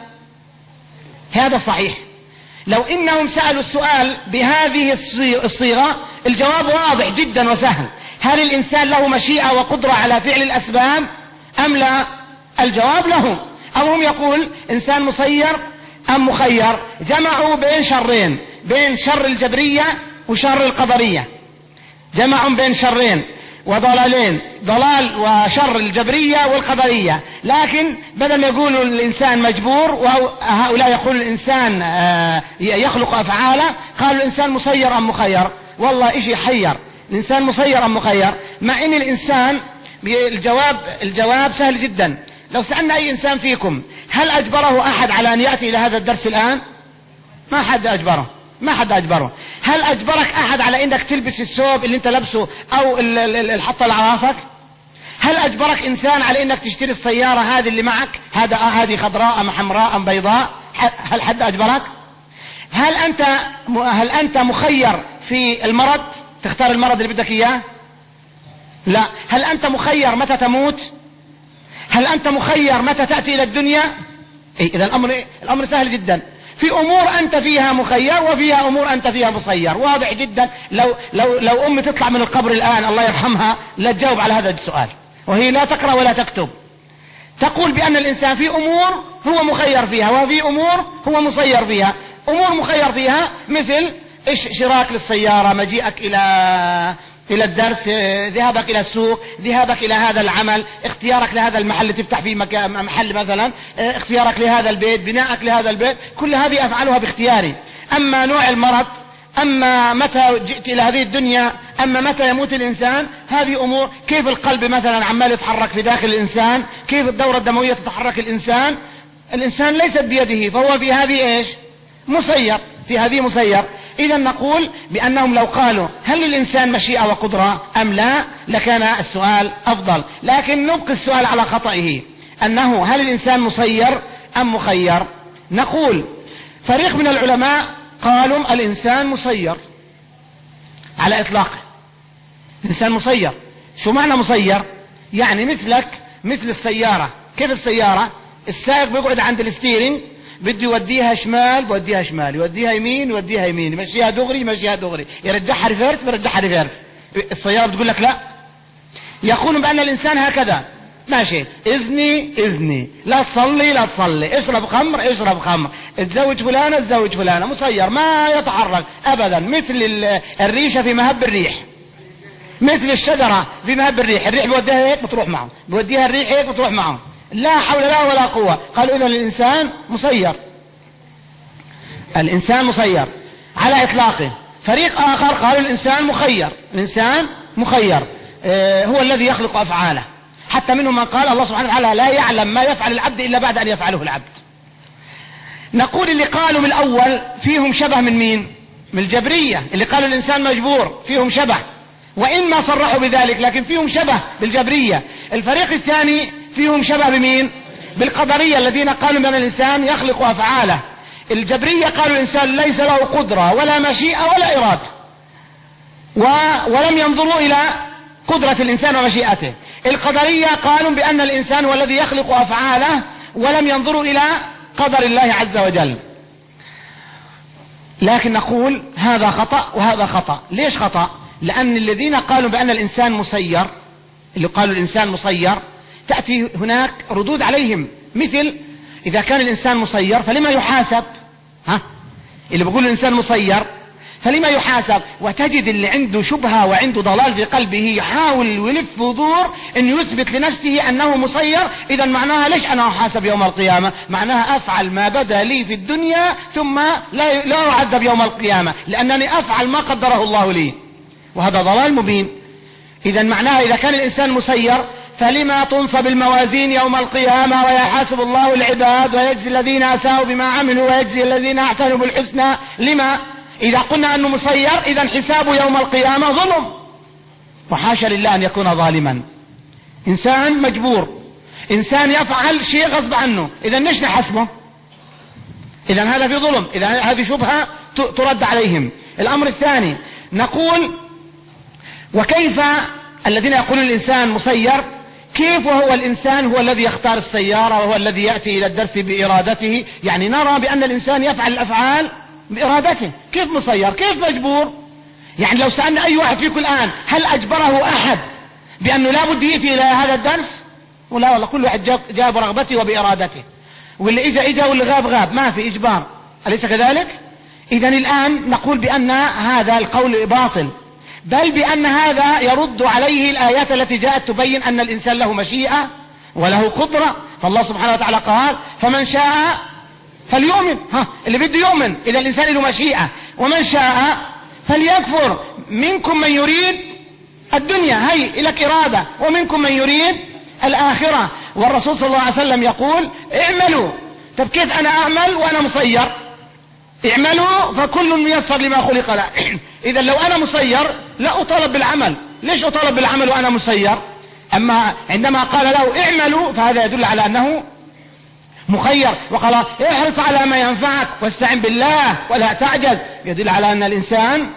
هذا صحيح. لو إنهم سألوا السؤال بهذه الصيغة الجواب واضح جدا وسهل: هل الإنسان له مشيئة وقدرة على فعل الأسباب أم لا؟ الجواب له. أو هم يقول إنسان مسير أم مخير، جمعوا بين شرين، بين شر الجبرية وشر القدرية، جمعوا بين شرين وضلالين، ضلال وشر الجبرية والقدرية. لكن بدل ما يقولوا الإنسان مجبور وهؤلاء يقول الإنسان يخلق أفعاله، قالوا الإنسان مسير أم مخير. والله إشي حير، الإنسان مسير أم مخير، مع إن الإنسان الجواب الجواب سهل جدا. لو سألنا أي إنسان فيكم هل أجبره أحد على أن يأتي إلى هذا الدرس الآن؟ ما حد أجبره، ما حد أجبره. هل أجبرك أحد على إنك تلبس الثوب اللي أنت لبسه أو الحطة اللي على راسك؟ هل أجبرك إنسان على إنك تشتري السيارة هذه اللي معك، هذا هذه خضراء أم حمراء أم بيضاء؟ هل حد أجبرك؟ هل أنت هل أنت مخير في المرض، تختار المرض اللي بدك إياه؟ لا. هل أنت مخير متى تموت؟ هل أنت مخير متى تأتي إلى الدنيا؟ إيه، إذا الأمر الأمر سهل جدا. في أمور أنت فيها مخير وفيها أمور أنت فيها مسير، واضح جدا. لو لو لو أمي تطلع من القبر الآن الله يرحمها لا تجاوب على هذا السؤال، وهي لا تقرأ ولا تكتب، تقول بأن الإنسان في أمور هو مخير فيها وفي أمور هو مسير فيها. أمور مخير فيها مثل اشتراك للسيارة، مجيئك إلى إلى الدرس، ذهابك إلى السوق، ذهابك إلى هذا العمل، اختيارك لهذا المحل اللي تفتح فيه محل مثلا، اختيارك لهذا البيت، بناءك لهذا البيت، كل هذه أفعلها باختياري. أما نوع المرض، أما متى جئت إلى هذه الدنيا، أما متى يموت الإنسان، هذه أمور. كيف القلب مثلا عمال يتحرك في داخل الإنسان، كيف الدورة الدموية تتحرك الإنسان، الإنسان ليست بيده، فهو في هذه إيش؟ مسير، في هذه مسير. إذا نقول بأنهم لو قالوا هل للإنسان مشيئة وقدرة أم لا لكان السؤال أفضل، لكن نبقي السؤال على خطئه أنه هل الإنسان مسير أم مخير. نقول فريق من العلماء قالوا الإنسان مسير على إطلاقه، الإنسان مسير. شو معنى مسير؟ يعني مثلك مثل السيارة. كيف السيارة؟ السائق بيقعد عند الستيرنج، بده يوديها شمال بوديها شمال، يوديها يمين يوديها يمين، يمشيها دغري يمشيها دغري، يرجعها ريفيرس يرجعها ريفيرس. السيارة بتقول لك لا. يقولون بأن الإنسان هكذا ماشي، إذني إذني، لا تصلي لا تصلي، اشرب خمر اشرب خمر، اتزوج فلانة اتزوج فلانة، مسير ما يتحرك أبدا، مثل الريشة في مهب الريح. مثل الشجرة في مهب الريح، الريح بوديها هيك بتروح معه، بوديها الريح هيك بتروح معه، لا حول لا ولا قوة. قالوا إذا الإنسان مسير، الإنسان مسير على إطلاقه. فريق آخر قالوا الإنسان مخير، الإنسان مخير آه هو الذي يخلق أفعاله، حتى منهم من قال الله سبحانه وتعالى لا يعلم ما يفعل العبد إلا بعد أن يفعله العبد. نقول اللي قالوا من الأول فيهم شبه من مين؟ من الجبرية، اللي قالوا الإنسان مجبور فيهم شبه، وإن ما صرحوا بذلك لكن فيهم شبه بالجبرية. الفريق الثاني فيهم شبه بمين؟ بالقدرية الذين قالوا بأن الإنسان يخلق أفعاله. الجبرية قالوا الإنسان ليس له قدرة ولا مشيئة ولا إرادة، و... ولم ينظروا إلى قدرة الإنسان ومشيئته. القدرية قالوا بأن الإنسان هو الذي يخلق أفعاله ولم ينظروا إلى قدر الله عز وجل. لكن نقول هذا خطأ وهذا خطأ. ليش خطأ؟ لأن الذين قالوا بأن الإنسان مسير، اللي قالوا الإنسان مسير، تأتي هناك ردود عليهم، مثل إذا كان الإنسان مسير فلما يحاسب؟ ها؟ اللي بيقول الإنسان مسير فلما يحاسب؟ وتجد اللي عنده شبهة وعنده ضلال في قلبه يحاول ويلف ودور أن يثبت لنفسه أنه مسير. إذا معناها ليش أنا أحاسب يوم القيامة؟ معناها أفعل ما بدا لي في الدنيا ثم لا لا أعذب يوم القيامة لأنني أفعل ما قدره الله لي، وهذا ضلال مبين. إذا معناها إذا كان الإنسان مسير فلما تنصب الموازين يوم القيامة ويحاسب الله العباد ويجزي الذين أساءوا بما عملوا ويجزي الذين أحسنوا بالحسنى؟ لما؟ إذا قلنا أنه مسير إذا حسابه يوم القيامة ظلم، وحاشا لله أن يكون ظالما. إنسان مجبور، إنسان يفعل شيء غصب عنه، إذا ليش نحاسبه؟ إذا هذا في ظلم، إذا هذه شبهة ترد عليهم. الأمر الثاني نقول وكيف الذين يقولون الإنسان مسير، كيف وهو الإنسان هو الذي يختار السيارة وهو الذي يأتي إلى الدرس بإرادته؟ يعني نرى بأن الإنسان يفعل الأفعال بإرادته، كيف مسير؟ كيف مجبور؟ يعني لو سألنا أي واحد فيكم الآن هل أجبره أحد بأنه لا بد يأتي إلى هذا الدرس؟ ولا والله، كل واحد جاب, جاب رغبته وبإرادته، واللي إجا إجا واللي غاب غاب، ما في إجبار، أليس كذلك؟ إذن الآن نقول بأن هذا القول باطل، بل بأن هذا يرد عليه الآيات التي جاءت تبين أن الإنسان له مشيئة وله قدرة. فالله سبحانه وتعالى قال فمن شاء فليؤمن، ها اللي بده يؤمن، إذا الإنسان له مشيئة. ومن شاء فليكفر، منكم من يريد الدنيا، هي لك إرادة، ومنكم من يريد الآخرة. والرسول صلى الله عليه وسلم يقول اعملوا. طب كيف أنا أعمل وأنا مسير؟ اعملوا فكل ميسر لما خلق له. إذا لو أنا مسير لا أطالب بالعمل، ليش أطالب بالعمل وأنا مسير؟ أما عندما قال له اعملوا فهذا يدل على أنه مخير، وقال احرص على ما ينفعك واستعن بالله ولا تعجز، يدل على أن الإنسان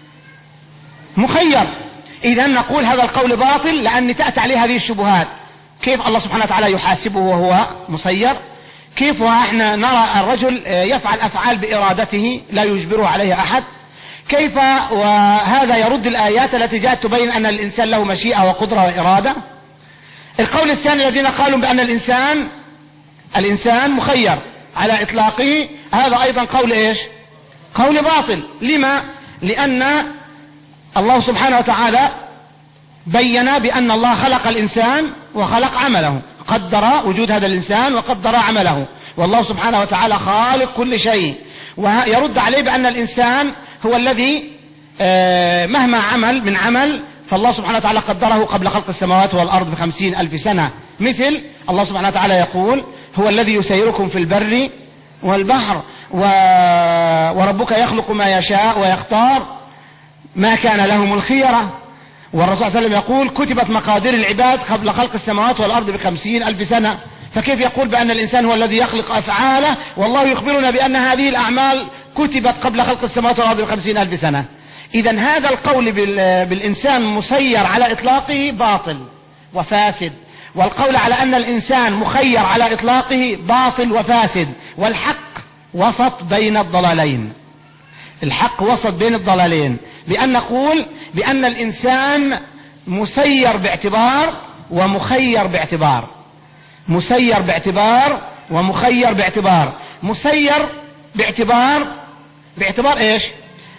مخير. إذا نقول هذا القول باطل لأن تأتي عليه هذه الشبهات. كيف الله سبحانه وتعالى يحاسبه وهو مسير؟ كيف وإحنا نرى الرجل يفعل أفعال بإرادته لا يجبره عليها أحد؟ كيف وهذا يرد الآيات التي جاءت تبين أن الإنسان له مشيئة وقدرة وإرادة؟ القول الثاني الذين قالوا بأن الإنسان الإنسان مخير على إطلاقه، هذا أيضا قول إيش؟ قول باطل. لما؟ لأن الله سبحانه وتعالى بين بأن الله خلق الإنسان وخلق عمله، قدر وجود هذا الإنسان وقدر عمله، والله سبحانه وتعالى خالق كل شيء. ويرد عليه بأن الإنسان هو الذي مهما عمل من عمل فالله سبحانه وتعالى قدره قبل خلق السماوات والأرض بخمسين ألف سنة. مثل الله سبحانه وتعالى يقول هو الذي يسيركم في البر والبحر و... وربك يخلق ما يشاء ويختار ما كان لهم الخيرة. والرسول صلى الله عليه وسلم يقول كتبت مقادير العباد قبل خلق السماوات والأرض بخمسين ألف سنة. فكيف يقول بأن الإنسان هو الذي يخلق أفعاله والله يخبرنا بأن هذه الأعمال كتبت قبل خلق السماوات والأرض بخمسين ألف سنة؟ إذن هذا القول بالإنسان مسير على إطلاقه باطل وفاسد، والقول على أن الإنسان مخير على إطلاقه باطل وفاسد. والحق وسط بين الضلالين، الحق وسط بين الضلالين، بأن نقول بأن الإنسان مسير باعتبار ومخير باعتبار، مسير باعتبار ومخير باعتبار. مسير باعتبار باعتبار إيش؟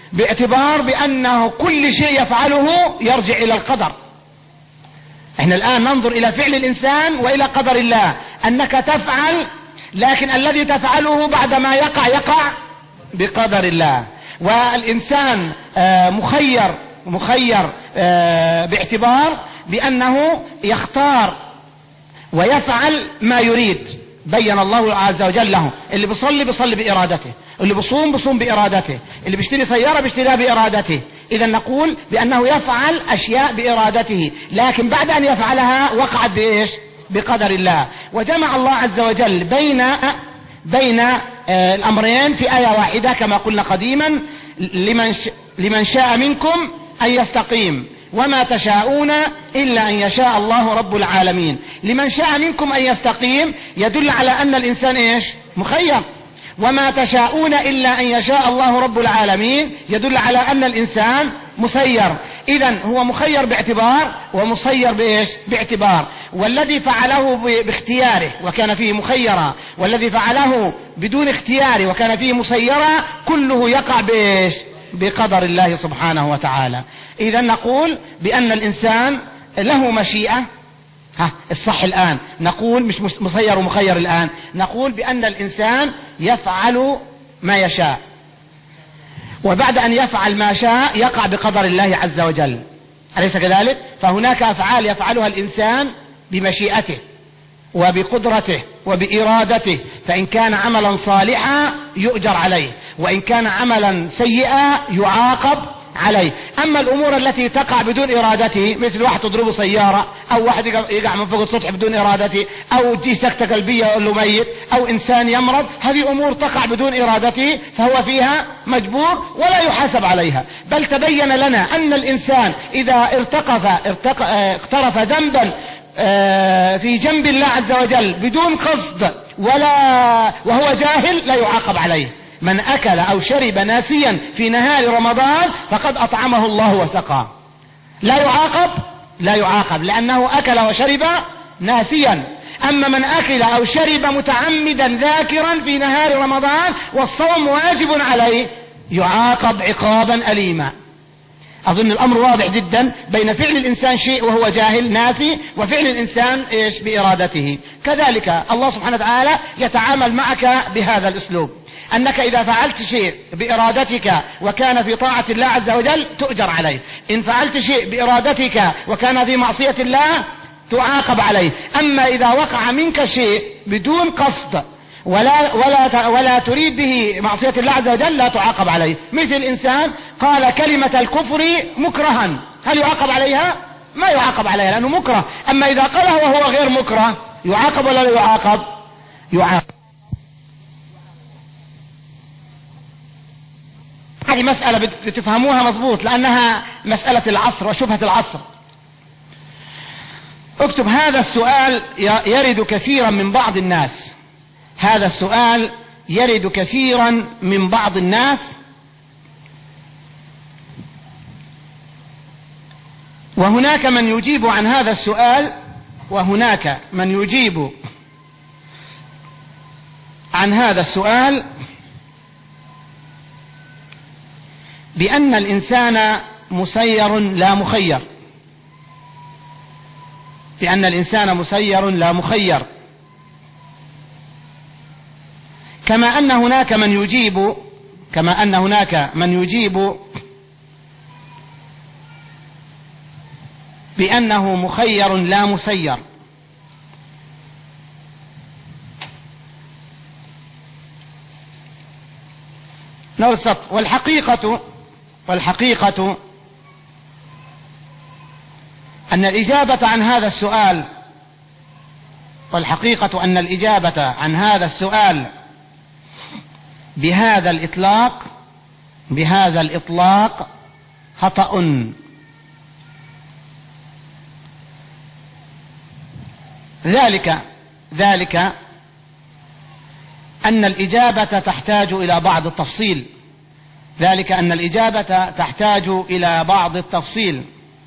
باعتبار بأنه كل شيء يفعله يرجع إلى القدر. احنا الآن ننظر إلى فعل الإنسان وإلى قدر الله، أنك تفعل، لكن الذي تفعله بعدما يقع يقع بقدر الله. والإنسان مخير مخير باعتبار بأنه يختار ويفعل ما يريد. بين الله عز وجل له، اللي بيصلي بيصلي بإرادته، اللي بيصوم بيصوم بإرادته، اللي بيشتري سيارة بيشتريها بإرادته. إذا نقول بأنه يفعل أشياء بإرادته، لكن بعد أن يفعلها وقعت بإيش؟ بقدر الله. وجمع الله عز وجل بين بين آه الأمرين في آية واحدة كما قلنا قديما: لمن لمن شاء منكم أن يستقيم وما تشاءون إلا أن يشاء الله رب العالمين. لمن شاء منكم أن يستقيم يدل على أن الإنسان إيش؟ مخير. وما تشاءون إلا أن يشاء الله رب العالمين يدل على أن الإنسان مسير. إذن هو مخير باعتبار ومسير بإيش؟ باعتبار. والذي فعله باختياره وكان فيه مخيرا، والذي فعله بدون اختياره وكان فيه مسيرا، كله يقع بإيش؟ بقدر الله سبحانه وتعالى. إذن نقول بأن الإنسان له مشيئة. ها الصح الآن نقول مش مسير ومخير، الآن نقول بأن الإنسان يفعل ما يشاء، وبعد أن يفعل ما شاء يقع بقدر الله عز وجل، أليس كذلك؟ فهناك أفعال يفعلها الإنسان بمشيئته وبقدرته وبإرادته، فإن كان عملا صالحا يؤجر عليه، وإن كان عملا سيئا يعاقب عليه. أما الأمور التي تقع بدون إرادته، مثل واحد تضربه سيارة، أو واحد يقع من فوق السطح بدون إرادته، أو تجي سكتة قلبية يقول له ميت، أو إنسان يمرض، هذه أمور تقع بدون إرادته فهو فيها مجبور ولا يحاسب عليها. بل تبين لنا أن الإنسان إذا ارتقف اقترف ذنبا في جنب الله عز وجل بدون قصد ولا وهو جاهل لا يعاقب عليه. من أكل أو شرب ناسيا في نهار رمضان فقد أطعمه الله وسقاه. لا يعاقب لا يعاقب لأنه أكل وشرب ناسيا. أما من أكل أو شرب متعمدا ذاكرا في نهار رمضان والصوم واجب عليه يعاقب عقابا أليما. أظن الأمر واضح جدا بين فعل الإنسان شيء وهو جاهل ناسي، وفعل الإنسان إيش؟ بإرادته. كذلك الله سبحانه وتعالى يتعامل معك بهذا الأسلوب، أنك إذا فعلت شيء بإرادتك وكان في طاعة الله عز وجل تؤجر عليه، إن فعلت شيء بإرادتك وكان في معصية الله تعاقب عليه. أما إذا وقع منك شيء بدون قصد ولا, ولا, ولا تريد به معصية الله عز وجل لا تعاقب عليه. مثل إنسان قال كلمة الكفر مكرها، هل يعاقب عليها؟ ما يعاقب عليها لأنه مكره. أما إذا قالها وهو غير مكره يعاقب ولا لا يعاقب؟ يعاقب. هذه مسألة بتفهموها مضبوط لأنها مسألة العصر وشبهة العصر. اكتب هذا السؤال يرد كثيرا من بعض الناس، هذا السؤال يرد كثيرا من بعض الناس، وهناك من يجيب عن هذا السؤال وهناك من يجيب عن هذا السؤال بأن الإنسان مسير لا مخير، بأن الإنسان مسير لا مخير، كما أن هناك من يجيب كما أن هناك من يجيب بأنه مخير لا مسير. نرصد. والحقيقة والحقيقة أن الإجابة عن هذا السؤال والحقيقة أن الإجابة عن هذا السؤال بهذا الإطلاق بهذا الإطلاق خطأ. ذلك ذلك أن الإجابة تحتاج إلى بعض التفصيل ذلك أن الإجابة تحتاج إلى بعض التفصيل.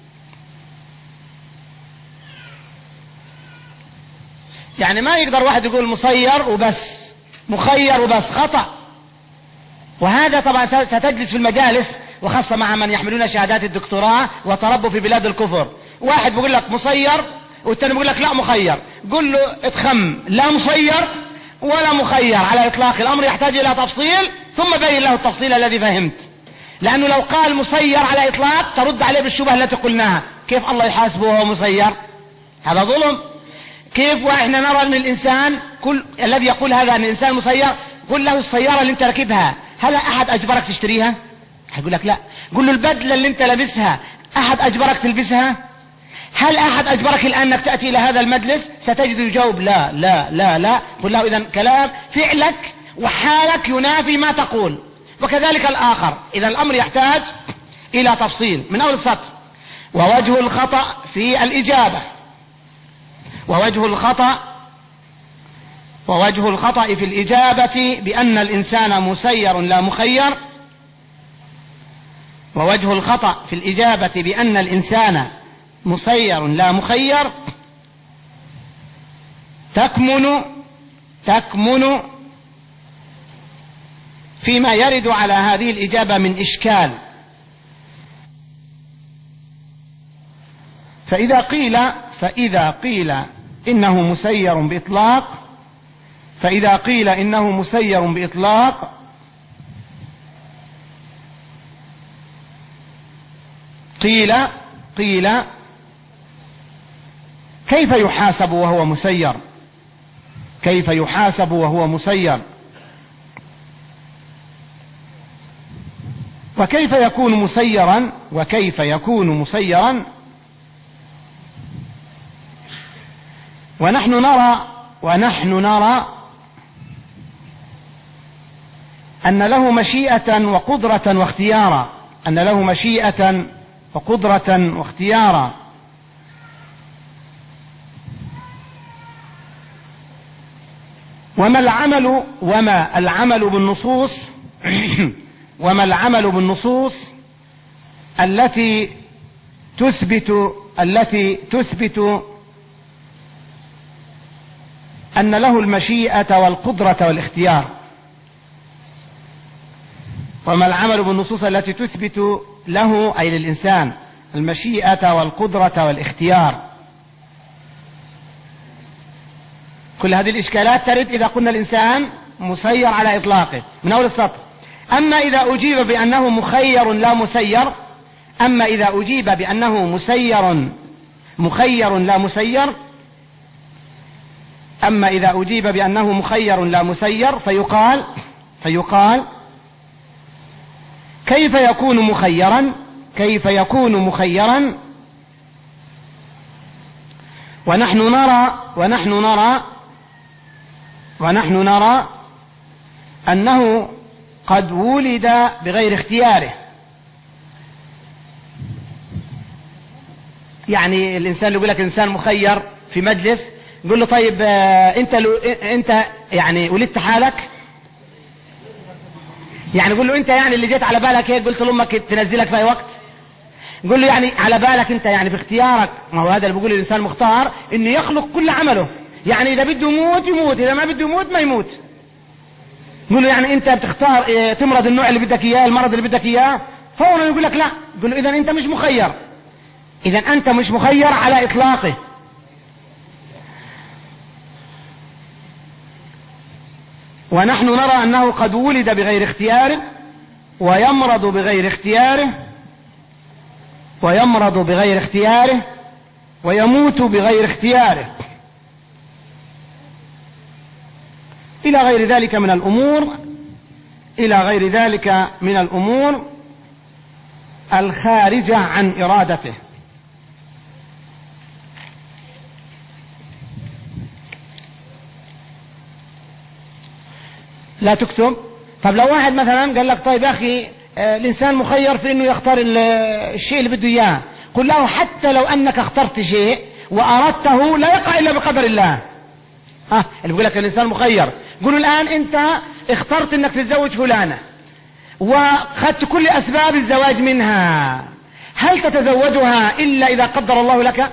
يعني ما يقدر واحد يقول مسير وبس، مخير وبس، خطأ. وهذا طبعا ستجلس في المجالس وخاصة مع من يحملون شهادات الدكتوراه وتربوا في بلاد الكفر. واحد بيقول لك مسير والتاني بيقول لك لا مخير، قل له اتخم، لا مسير ولا مخير على إطلاق، الأمر يحتاج إلى تفصيل ثم بين له التفصيل الذي فهمت. لأنه لو قال مسير على إطلاق ترد عليه بالشبهة التي قلناها، كيف الله يحاسبه وهو مسير؟ هذا ظلم. كيف واحنا نرى أن الإنسان كل الذي يقول هذا أن الإنسان مسير، قل له السيارة اللي انت ركبها هل أحد أجبرك تشتريها؟ هيقول لك لا. قل له البدلة اللي انت لابسها أحد أجبرك تلبسها؟ هل أحد أجبرك الآن أنك تأتي إلى هذا المجلس؟ ستجد يجاوب لا لا لا لا. قل له إذن كلام فعلك وحالك ينافي ما تقول. وكذلك الآخر. إذا الأمر يحتاج إلى تفصيل من أول السطر. ووجه الخطأ في الإجابة، ووجه الخطأ ووجه الخطأ في الإجابة بأن الإنسان مسير لا مخير. ووجه الخطأ في الإجابة بأن الإنسان مسير لا مخير تكمن تكمن فيما يرد على هذه الإجابة من إشكال. فإذا قيل فإذا قيل إنه مسير بإطلاق فإذا قيل إنه مسير بإطلاق قيل قيل كيف يحاسب وهو مسير؟ كيف يحاسب وهو مسير؟ وكيف يكون مسيرا؟ وكيف يكون مسيرا؟ ونحن نرى ونحن نرى أن له مشيئة وقدرة واختيارا، أن له مشيئة وقدرة واختيارا. وما العمل وما العمل بالنصوص وما العمل بالنصوص التي تثبت التي تثبت أن له المشيئة والقدرة والاختيار. وما العمل بالنصوص التي تثبت له أي للإنسان المشيئة والقدرة والاختيار. كل هذه الإشكالات ترد إذا قلنا الإنسان مسير على إطلاقه من أول السطر. أما إذا أجيب بأنه مخير لا مسير أما إذا أجيب بأنه مسير مخير لا مسير أما إذا أجيب بأنه مخير لا مسير فيقال فيقال كيف يكون مخيرا كيف يكون مخيرا ونحن نرى ونحن نرى ونحن نرى أنه قد ولد بغير اختياره. يعني الإنسان يقول لك إنسان مخير في مجلس، يقول له طيب أنت أنت يعني ولدت حالك، يعني يقول له أنت يعني اللي جيت على بالك هيك قلت لأمك تنزلك في أي وقت، يقول له يعني على بالك أنت يعني باختيارك. ما هو هذا اللي بيقول الإنسان مختار إنه يخلق كل عمله، يعني إذا بده يموت يموت، إذا ما بده يموت ما يموت. يقول له يعني أنت بتختار إيه تمرض النوع اللي بدك إياه المرض اللي بدك إياه، فورا يقول لك لا. يقول له إذا أنت مش مخير، إذا أنت مش مخير على إطلاقه. ونحن نرى أنه قد ولد بغير اختياره ويمرض بغير اختياره ويمرض بغير اختياره ويموت بغير اختياره إلى غير ذلك من الأمور إلى غير ذلك من الأمور الخارجة عن إرادته. لا تكتب. طب لو واحد مثلا قال لك طيب يا أخي الإنسان مخير في أنه يختار الشيء اللي بده إياه، قل له حتى لو أنك اخترت شيء وأردته لا يقع إلا بقدر الله. ها اللي بيقول لك الإنسان مخير، قولوا الآن أنت اخترت أنك تتزوج فلانة وخدت كل أسباب الزواج منها، هل تتزوجها إلا إذا قدر الله لك؟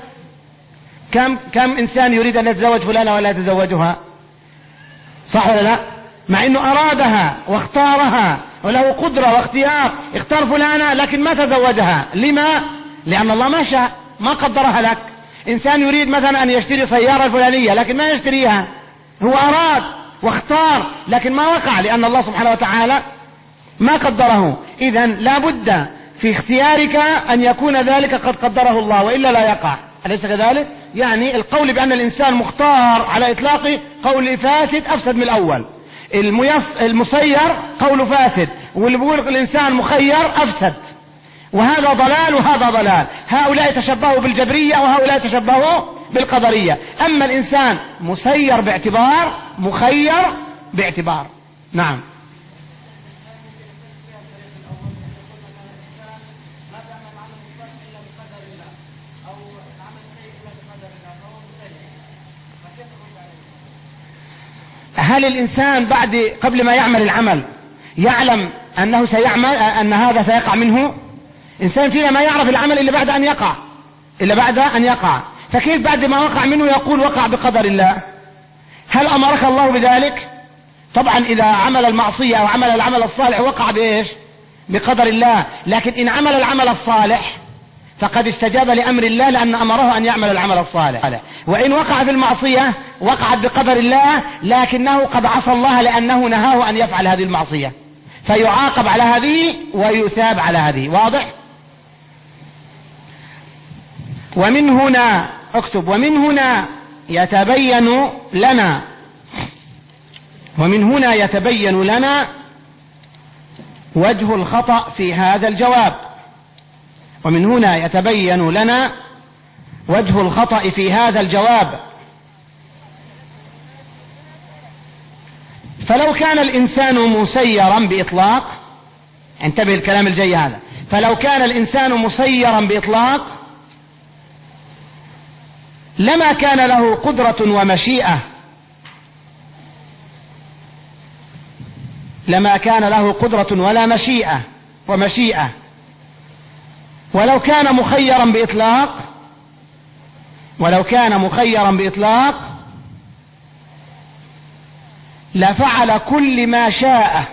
كم كم إنسان يريد أن يتزوج فلانة ولا يتزوجها؟ صح ولا لا؟ مع أنه أرادها واختارها وله قدرة واختيار، اختار فلانة لكن ما تزوجها. لما؟ لأن الله ما شاء، ما قدرها لك. إنسان يريد مثلا أن يشتري سيارة فلانية لكن ما يشتريها، هو أراد واختار لكن ما وقع، لأن الله سبحانه وتعالى ما قدره. إذن لا بد في اختيارك أن يكون ذلك قد قدره الله، وإلا لا يقع. أليس كذلك؟ يعني القول بأن الإنسان مختار على إطلاقه قول فاسد أفسد من الأول. الميس المسير قول فاسد، واللي بيقول الإنسان مخير أفسد. وهذا ضلال وهذا ضلال. هؤلاء تشبهوا بالجبرية وهؤلاء تشبهوا بالقدرية. أما الإنسان مسير باعتبار، مخير باعتبار. نعم. هل الإنسان بعد قبل ما يعمل العمل يعلم أنه سيعمل، أن هذا سيقع منه؟ إنسان فينا ما يعرف العمل إلا بعد أن يقع، إلا بعد أن يقع. فكيف بعد ما وقع منه يقول وقع بقدر الله؟ هل أمرك الله بذلك؟ طبعا إذا عمل المعصية أو عمل العمل الصالح وقع بإيش؟ بقدر الله. لكن إن عمل العمل الصالح فقد استجاب لأمر الله، لأن أمره أن يعمل العمل الصالح. وإن وقع في المعصية وقعت بقدر الله، لكنه قد عصى الله لأنه نهاه أن يفعل هذه المعصية، فيعاقب على هذه ويثاب على هذه. واضح؟ ومن هنا اكتب ومن هنا يتبين لنا ومن هنا يتبين لنا وجه الخطأ في هذا الجواب. ومن هنا يتبين لنا وجه الخطأ في هذا الجواب. فلو كان الإنسان مسيرا بإطلاق، انتبه الكلام الجاي هذا، فلو كان الإنسان مسيرا بإطلاق لما كان له قدرة ومشيئة، لما كان له قدرة ولا مشيئة ومشيئة ولو كان مخيرا بإطلاق ولو كان مخيرا بإطلاق لفعل كل ما شاء.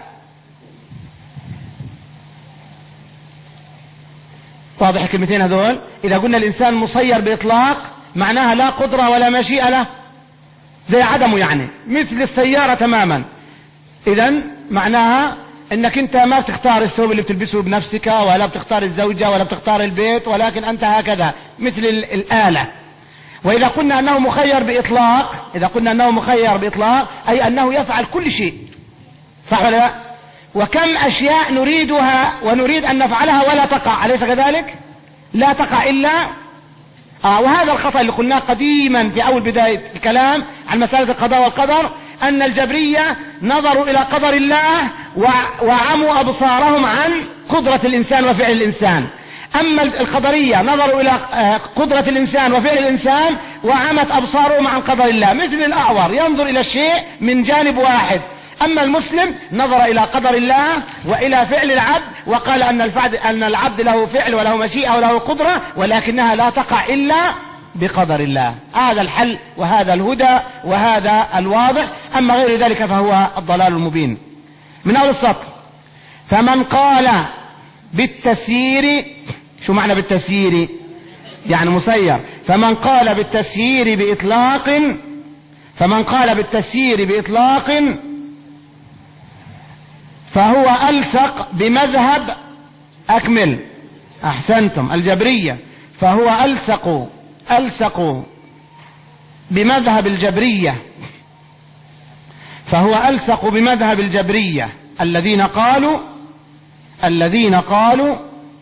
واضح الكلمتين هذول؟ إذا قلنا الإنسان مسير بإطلاق معناها لا قدرة ولا مشيئة له، زي عدمه، يعني مثل السيارة تماما. إذن معناها انك انت ما بتختار الثوب اللي بتلبسه بنفسك، ولا بتختار الزوجة، ولا بتختار البيت، ولكن انت هكذا مثل الآلة. واذا قلنا انه مخير باطلاق اذا قلنا انه مخير باطلاق اي انه يفعل كل شيء، صح ولا لا؟ وكم اشياء نريدها ونريد ان نفعلها ولا تقع، اليس كذلك؟ لا تقع الا آه وهذا الخطأ اللي قلناه قديما في اول بداية الكلام عن مسألة القضاء والقدر، أن الجبرية نظروا إلى قدر الله وعموا أبصارهم عن قدرة الإنسان وفعل الإنسان. أما القدرية نظروا إلى قدرة الإنسان وفعل الإنسان وعمت أبصارهم عن قدر الله، مثل الأعور ينظر إلى الشيء من جانب واحد. أما المسلم نظر إلى قدر الله وإلى فعل العبد، وقال أن أن العبد له فعل وله مشيئة وله قدرة، ولكنها لا تقع إلا بقدر الله. هذا الحل وهذا الهدى وهذا الواضح. أما غير ذلك فهو الضلال المبين. من أول السطر: فمن قال بالتسيير، شو معنى بالتسيير؟ يعني مسير. فمن قال بالتسيير بإطلاق فمن قال بالتسيير بإطلاق فهو ألصق بمذهب أكمل أحسنتم الجبرية فهو ألصق ألصق بمذهب الجبرية فهو ألصق بمذهب الجبرية الذين قالوا الذين قالوا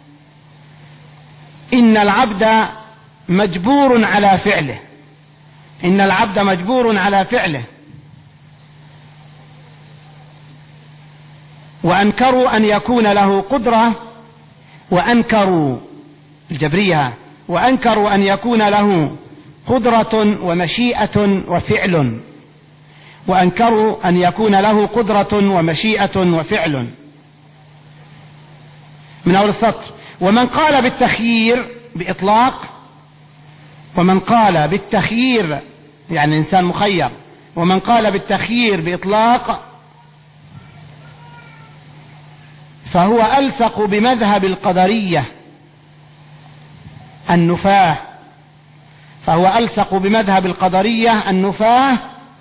إن العبد مجبور على فعله إن العبد مجبور على فعله وأنكروا أن يكون له قدرة وأنكروا الجبرية وأنكروا أن يكون له قدرة ومشيئة وفعل وأنكروا أن يكون له قدرة ومشيئة وفعل. من أول السطر: ومن قال بالتخيير بإطلاق ومن قال بالتخيير يعني إنسان مخير ومن قال بالتخيير بإطلاق فهو ألصق بمذهب القدرية النفاة فهو ألصق بمذهب القدرية النفاة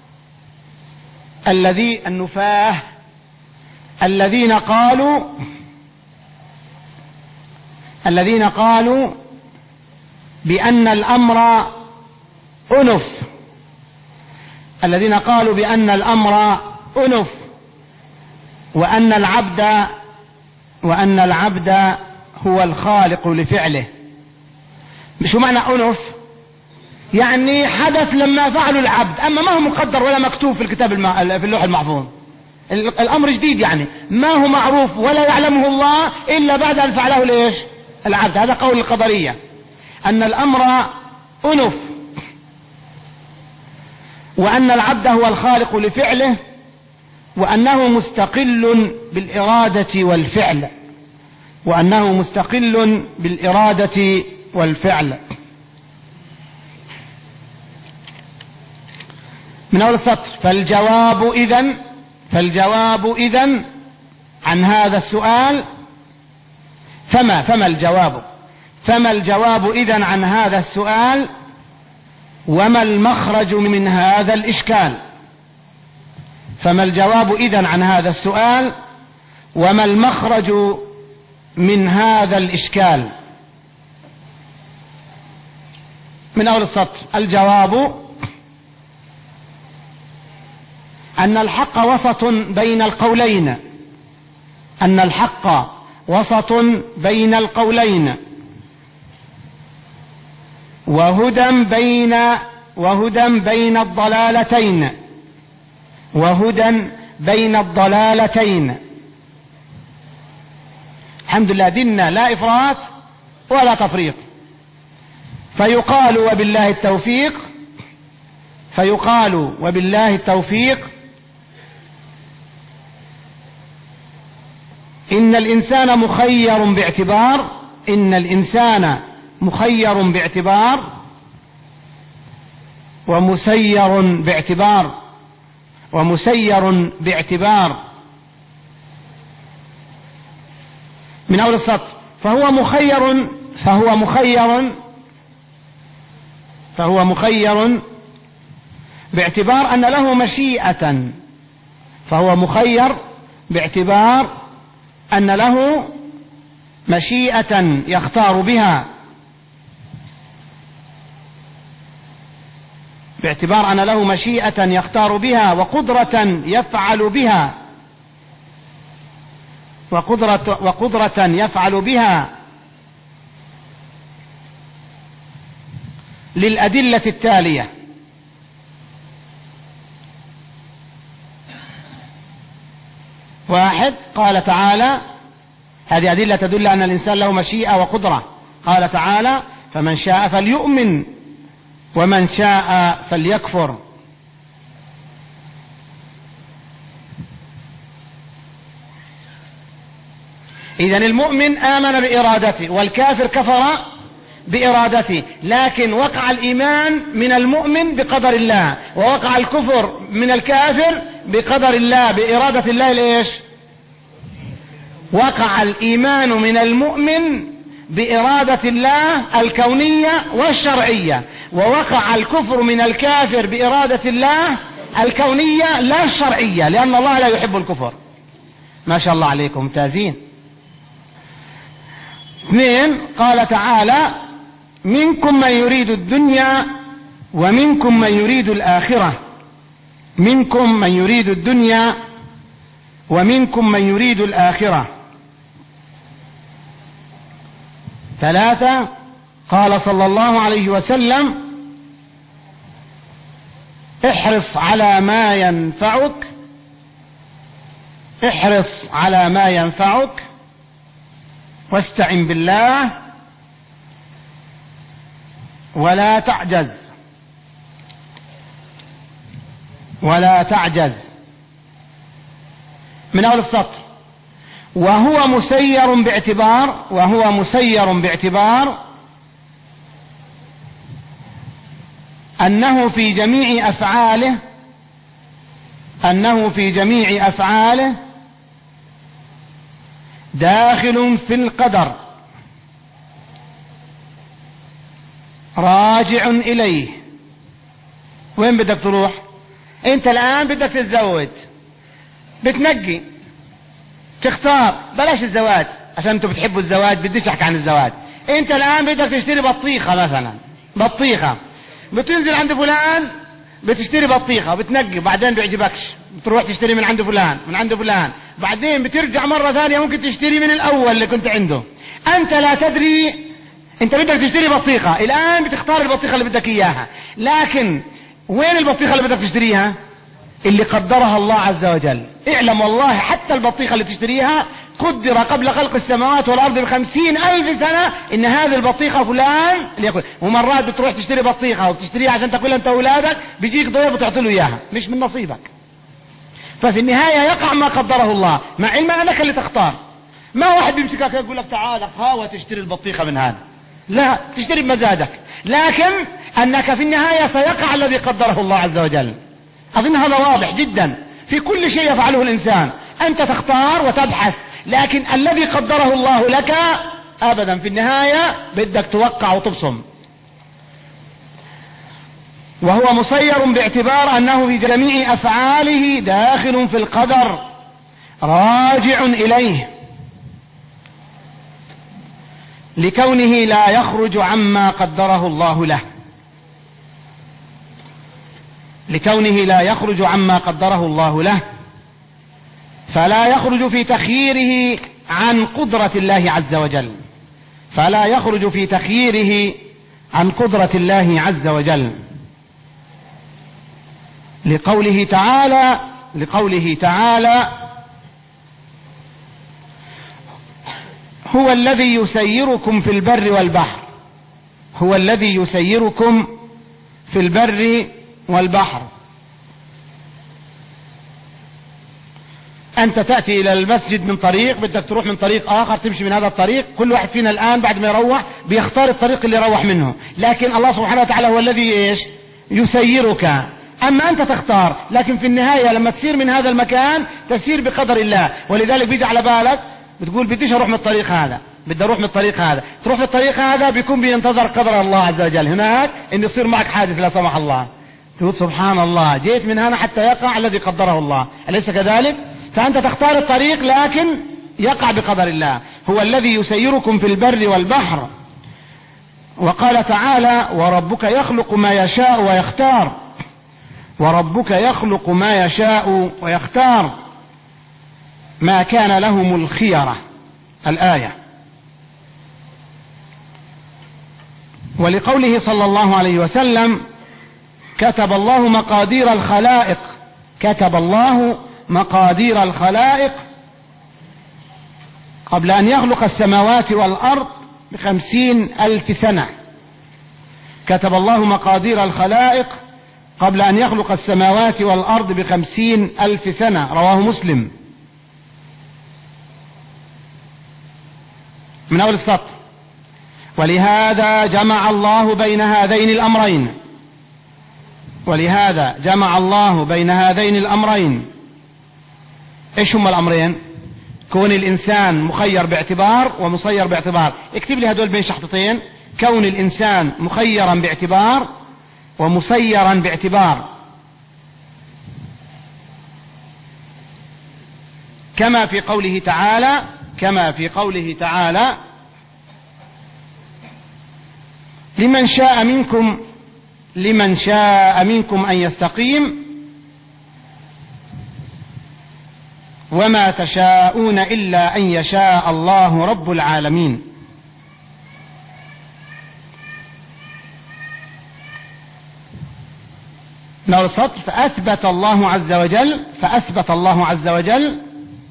الذي النفاة الذين قالوا الذين قالوا بأن الأمر أنف الذين قالوا بأن الأمر أنف وأن العبد وأن العبد هو الخالق لفعله. شو معنى أنف؟ يعني حدث لما فعلوا العبد، أما ما هو مقدر ولا مكتوب في الكتاب الم... في اللوح المحفوظ. الأمر جديد، يعني ما هو معروف ولا يعلمه الله إلا بعد أن فعله ليش؟ العبد. هذا قول القدرية، أن الأمر أنف وأن العبد هو الخالق لفعله وأنه مستقل بالإرادة والفعل وأنه مستقل بالإرادة والفعل. من أول السطر: فالجواب إذن فالجواب إذن عن هذا السؤال فما فما الجواب فما الجواب إذن عن هذا السؤال وما المخرج من هذا الإشكال فما الجواب إذن عن هذا السؤال وما المخرج من هذا الإشكال. من أول السطر: الجواب أن الحق وسط بين القولين أن الحق وسط بين القولين وهدى بين وهدى بين الضلالتين وهدى بين الضلالتين. الحمد لله، ديننا لا إفراط ولا تفريط. فيقال وبالله التوفيق فيقال وبالله التوفيق إن الإنسان مخير باعتبار إن الإنسان مخير باعتبار ومسير باعتبار ومسير باعتبار. من أول السطر: فهو مخير فهو مخير فهو مخير باعتبار أن له مشيئة فهو مخير باعتبار أن له مشيئة يختار بها باعتبار أن له مشيئة يختار بها وقدرة يفعل بها وقدرة, وقدرة يفعل بها للأدلة التالية: واحد، قال تعالى، هذه أدلة تدل أن الإنسان له مشيئة وقدرة. قال تعالى: فمن شاء فليؤمن ومن شاء فليكفر. إذن المؤمن آمن بإرادته والكافر كفر بإرادته، لكن وقع الإيمان من المؤمن بقدر الله ووقع الكفر من الكافر بقدر الله بإرادة الله. ليش؟ وقع الإيمان من المؤمن بإرادة الله الكونية والشرعية، ووقع الكفر من الكافر بإرادة الله الكونية لا الشرعية، لأن الله لا يحب الكفر. ما شاء الله عليكم ممتازين. اثنين، قال تعالى: منكم من يريد الدنيا ومنكم من يريد الآخرة منكم من يريد الدنيا ومنكم من يريد الآخرة. ثلاثة، قال صلى الله عليه وسلم: احرص على ما ينفعك احرص على ما ينفعك واستعن بالله ولا تعجز ولا تعجز. من أول السطر: وهو مسير باعتبار وهو مسير باعتبار أنه في جميع أفعاله أنه في جميع أفعاله داخل في القدر راجع إليه. وين بدك تروح؟ انت الآن بدك تتزوج، بتنقي تختار، بلاش الزواج عشان انتوا بتحبوا الزواج، بديش احكي عن الزواج. انت الآن بدك تشتري بطيخة مثلا، بطيخة بتنزل عند فلان بتشتري بطيخة بتنقي، بعدين بيعجبكش بتروح تشتري من عند فلان من عند فلان، بعدين بترجع مرة ثانية ممكن تشتري من الأول اللي كنت عنده. أنت لا تدري، أنت بدك تشتري بطيخة، الآن بتختار البطيخة اللي بدك إياها، لكن وين البطيخة اللي بدك تشتريها؟ اللي قدرها الله عز وجل. اعلم والله حتى البطيخة اللي تشتريها قدر قبل خلق السماوات والأرض بخمسين ألف سنة إن هذه البطيخة فلان اللي يأكل. ومرات بتروح تشتري بطيخة وتشتريها عشان تاكلها أنت وأولادك، بيجيك ضيف وتعطي له إياها، مش من نصيبك. ففي النهاية يقع ما قدره الله، مع علم أنك اللي تختار. ما واحد بيمسكك يقول لك تعال هاوى تشتري البطيخة من هذا، لا، تشتري بمزاجك، لكن أنك في النهاية سيقع الذي قدره الله عز وجل. أظن هذا واضح جدا في كل شيء يفعله الإنسان. أنت تختار وتبحث، لكن الذي قدره الله لك أبدا في النهاية بدك توقع وتبصم. وهو مسير باعتبار أنه في جميع أفعاله داخل في القدر راجع إليه، لكونه لا يخرج عما قدره الله له، لكونه لا يخرج عما قدره الله له، فلا يخرج في تخييره عن قدرة الله عز وجل، فلا يخرج في تخييره عن قدرة الله عز وجل، لقوله تعالى لقوله تعالى هو الذي يسيركم في البر والبحر، هو الذي يسيركم في البر والبحر. أنت تأتي إلى المسجد من طريق، بدك تروح من طريق آخر، تمشي من هذا الطريق، كل واحد فينا الآن بعد ما يروح بيختار الطريق اللي يروح منه، لكن الله سبحانه وتعالى هو الذي إيش؟ يسيرك. أما أنت تختار، لكن في النهاية لما تسير من هذا المكان تسير بقدر الله. ولذلك بيجي على بالك بتقول بديش أروح من الطريق هذا، بدي أروح من الطريق هذا، تروح من الطريق هذا بيكون بينتظر قدر الله عز وجل هناك إن يصير معك حادث لا سمح الله، تقول سبحان الله جيت من هنا حتى يقع الذي قدره الله، أليس كذلك؟ فأنت تختار الطريق لكن يقع بقدر الله. هو الذي يسيركم في البر والبحر. وقال تعالى وربك يخلق ما يشاء ويختار، وربك يخلق ما يشاء ويختار ما كان لهم الخيرة، الآية. ولقوله صلى الله عليه وسلم كتب الله مقادير الخلائق، كتب الله مقادير الخلائق قبل أن يخلق السماوات والأرض بخمسين ألف سنة، كتب الله مقادير الخلائق قبل أن يخلق السماوات والأرض بخمسين ألف سنة، رواه مسلم. من أول السطر. ولهذا جمع الله بين هذين الأمرين، ولهذا جمع الله بين هذين الأمرين. إيش هم الأمرين؟ كون الإنسان مخير باعتبار ومسير باعتبار. اكتب لي هدول بين شحطتين، كون الإنسان مخيرا باعتبار ومسيرا باعتبار، كما في قوله تعالى كما في قوله تعالى لمن شاء منكم لمن شاء منكم أن يستقيم وما تشاءون إلا أن يشاء الله رب العالمين. نور السطر. فأثبت الله عز وجل فأثبت الله عز وجل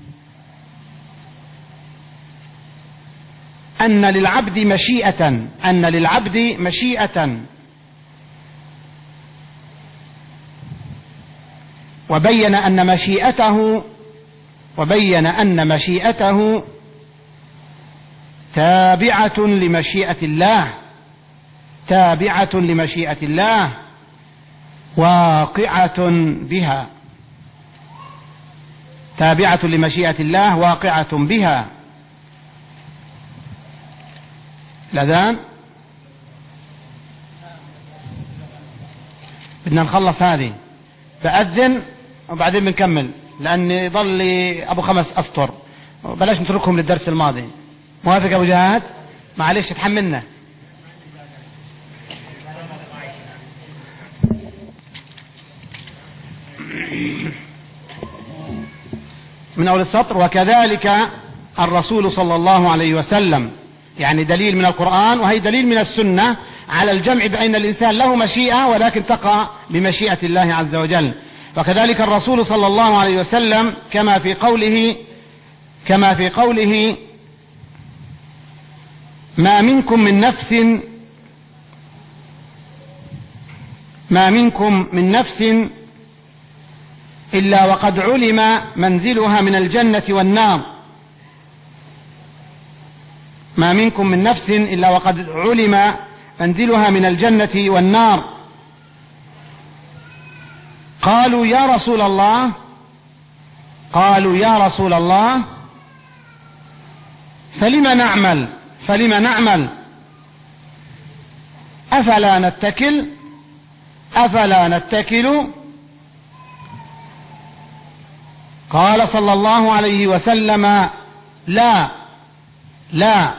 أن للعبد مشيئة أن للعبد مشيئة وبين أن مشيئته وبين أن مشيئته تابعة لمشيئة الله تابعة لمشيئة الله واقعة بها تابعة لمشيئة الله واقعة بها الأذان بدنا نخلص هذه، بأذن وبعدين بنكمل، لأن يضل لي أبو خمس أسطر، بلاش نتركهم للدرس الماضي. موافق أبو جهاد؟ معلش تحملنا. من أول السطر: وكذلك الرسول صلى الله عليه وسلم، يعني دليل من القرآن وهي دليل من السنة على الجمع بين الإنسان له مشيئة ولكن تقع بمشيئة الله عز وجل. وكذلك الرسول صلى الله عليه وسلم كما في قوله كما في قوله ما منكم من نفس ما منكم من نفس إلا وقد علم منزلها من الجنة والنار ما منكم من نفس إلا وقد علم منزلها من الجنة والنار. قالوا يا رسول الله قالوا يا رسول الله فلم نعمل فلم نعمل أفلا نتكل أفلا نتكل قال صلى الله عليه وسلم لا لا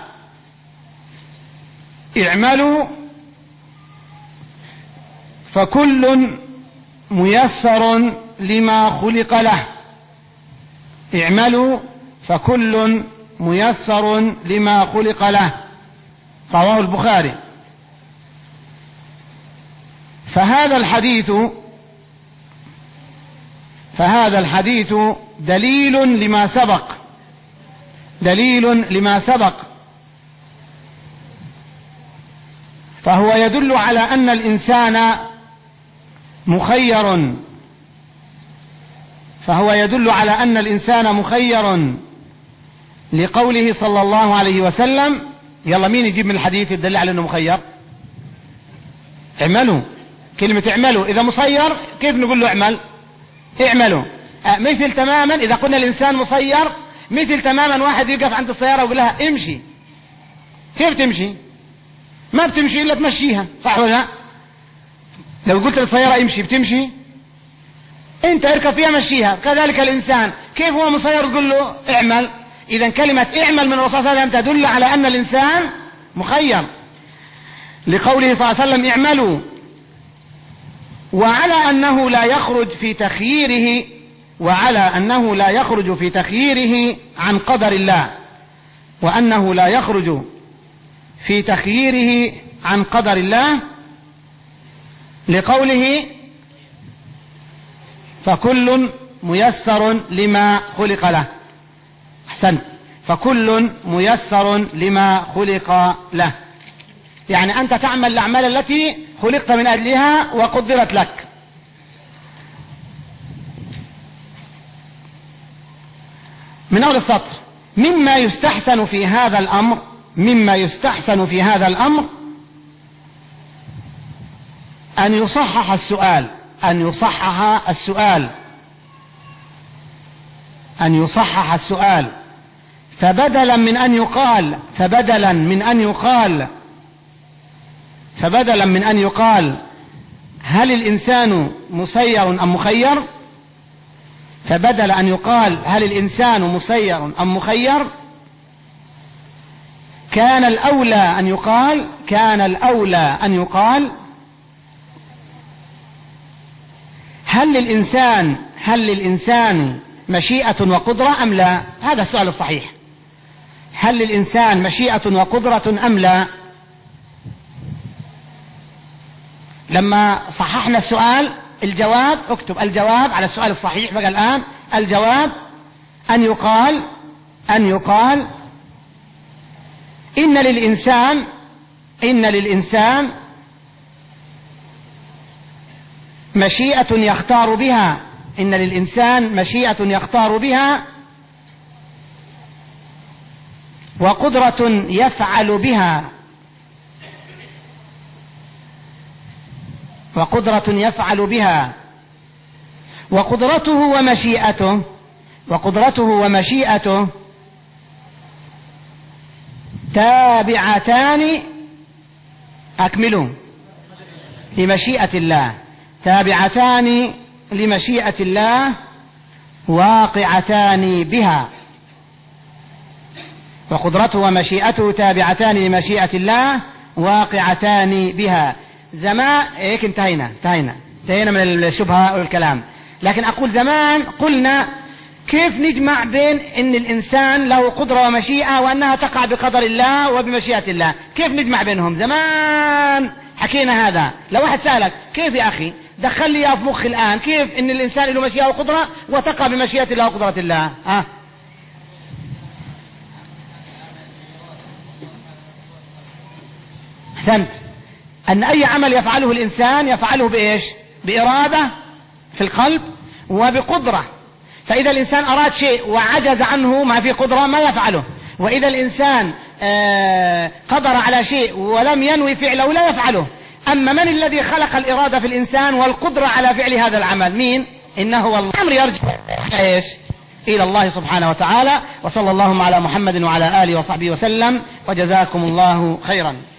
اعملوا فكل ميسر لما خلق له اعملوا فكل ميسر لما خلق له. رواه البخاري. فهذا الحديث فهذا الحديث دليل لما سبق دليل لما سبق فهو يدل على أن الإنسان مخير فهو يدل على أن الإنسان مخير لقوله صلى الله عليه وسلم. يلا مين يجيب من الحديث يدل على أنه مخير؟ اعملوا. كلمة اعملوا إذا مسير كيف نقول له اعمل؟ اعملوا. مثل تماما إذا قلنا الإنسان مسير مثل تماما واحد يقف عند السيارة ويقول لها امشي. كيف تمشي؟ ما بتمشي إلا تمشيها، صح ولا لا؟ لو قلت للسيارة امشي بتمشي؟ انت اركب فيها مشيها. كذلك الإنسان كيف هو مسير تقول له اعمل؟ إذا كلمة اعمل من الرسول صلى الله عليه وسلم تدل على أن الإنسان مخير لقوله صلى الله عليه وسلم اعملوا، وعلى أنه لا يخرج في تخييره وعلى أنه لا يخرج في تخييره عن قدر الله وأنه لا يخرج في تخييره عن قدر الله لقوله فكل ميسر لما خلق له. أحسنت. فكل ميسر لما خلق له، يعني أنت تعمل الأعمال التي خلقت من أجلها وقدرت لك. من أول السطر: مما يستحسن في هذا الأمر مما يستحسن في هذا الأمر أن يصحح السؤال أن يصحح السؤال أن يصحح السؤال فبدلا من أن يقال فبدلا من أن يقال فبدلا من أن يقال هل الإنسان مسير أم مخير فبدل أن يقال هل الإنسان مسير أم مخير كان الأولى أن يقال كان الأولى أن يقال هل للإنسان هل للإنسان مشيئة وقدرة أم لا؟ هذا السؤال الصحيح. هل للإنسان مشيئة وقدرة أم لا؟ لما صححنا السؤال الجواب، اكتب الجواب على السؤال الصحيح بقى الآن. الجواب أن يقال أن يقال إن للإنسان إن للإنسان مشيئة يختار بها إن للإنسان مشيئة يختار بها وقدرة يفعل بها وقدرة يفعل بها وقدرته ومشيئته وقدرته ومشيئته تابعتان أكملوا لمشيئة الله، تابعتان لمشيئة الله واقعتان بها، وقدرته ومشيئته تابعتان لمشيئة الله واقعتان بها. زمان هيك انتهينا انتهينا انتهينا من الشبهة والكلام. لكن أقول زمان قلنا كيف نجمع بين أن الإنسان له قدرة ومشيئة وأنها تقع بقدر الله وبمشيئة الله، كيف نجمع بينهم؟ زمان حكينا هذا. لو واحد سألك كيف يا أخي دخل لي في مخي الآن كيف أن الإنسان له مشيئة وقدرة وتقع بمشيئة الله وقدرة الله؟ ها أحسنت. أن أي عمل يفعله الإنسان يفعله بإيش؟ بإرادة في القلب وبقدرة. فإذا الإنسان أراد شيء وعجز عنه ما في قدرة ما يفعله، وإذا الإنسان قدر على شيء ولم ينوي فعله لا يفعله. أما من الذي خلق الإرادة في الإنسان والقدرة على فعل هذا العمل؟ مين؟ إنه والله. الأمر يرجع إيش؟ إلى الله سبحانه وتعالى. وصلى الله على محمد وعلى آله وصحبه وسلم، وجزاكم الله خيرا.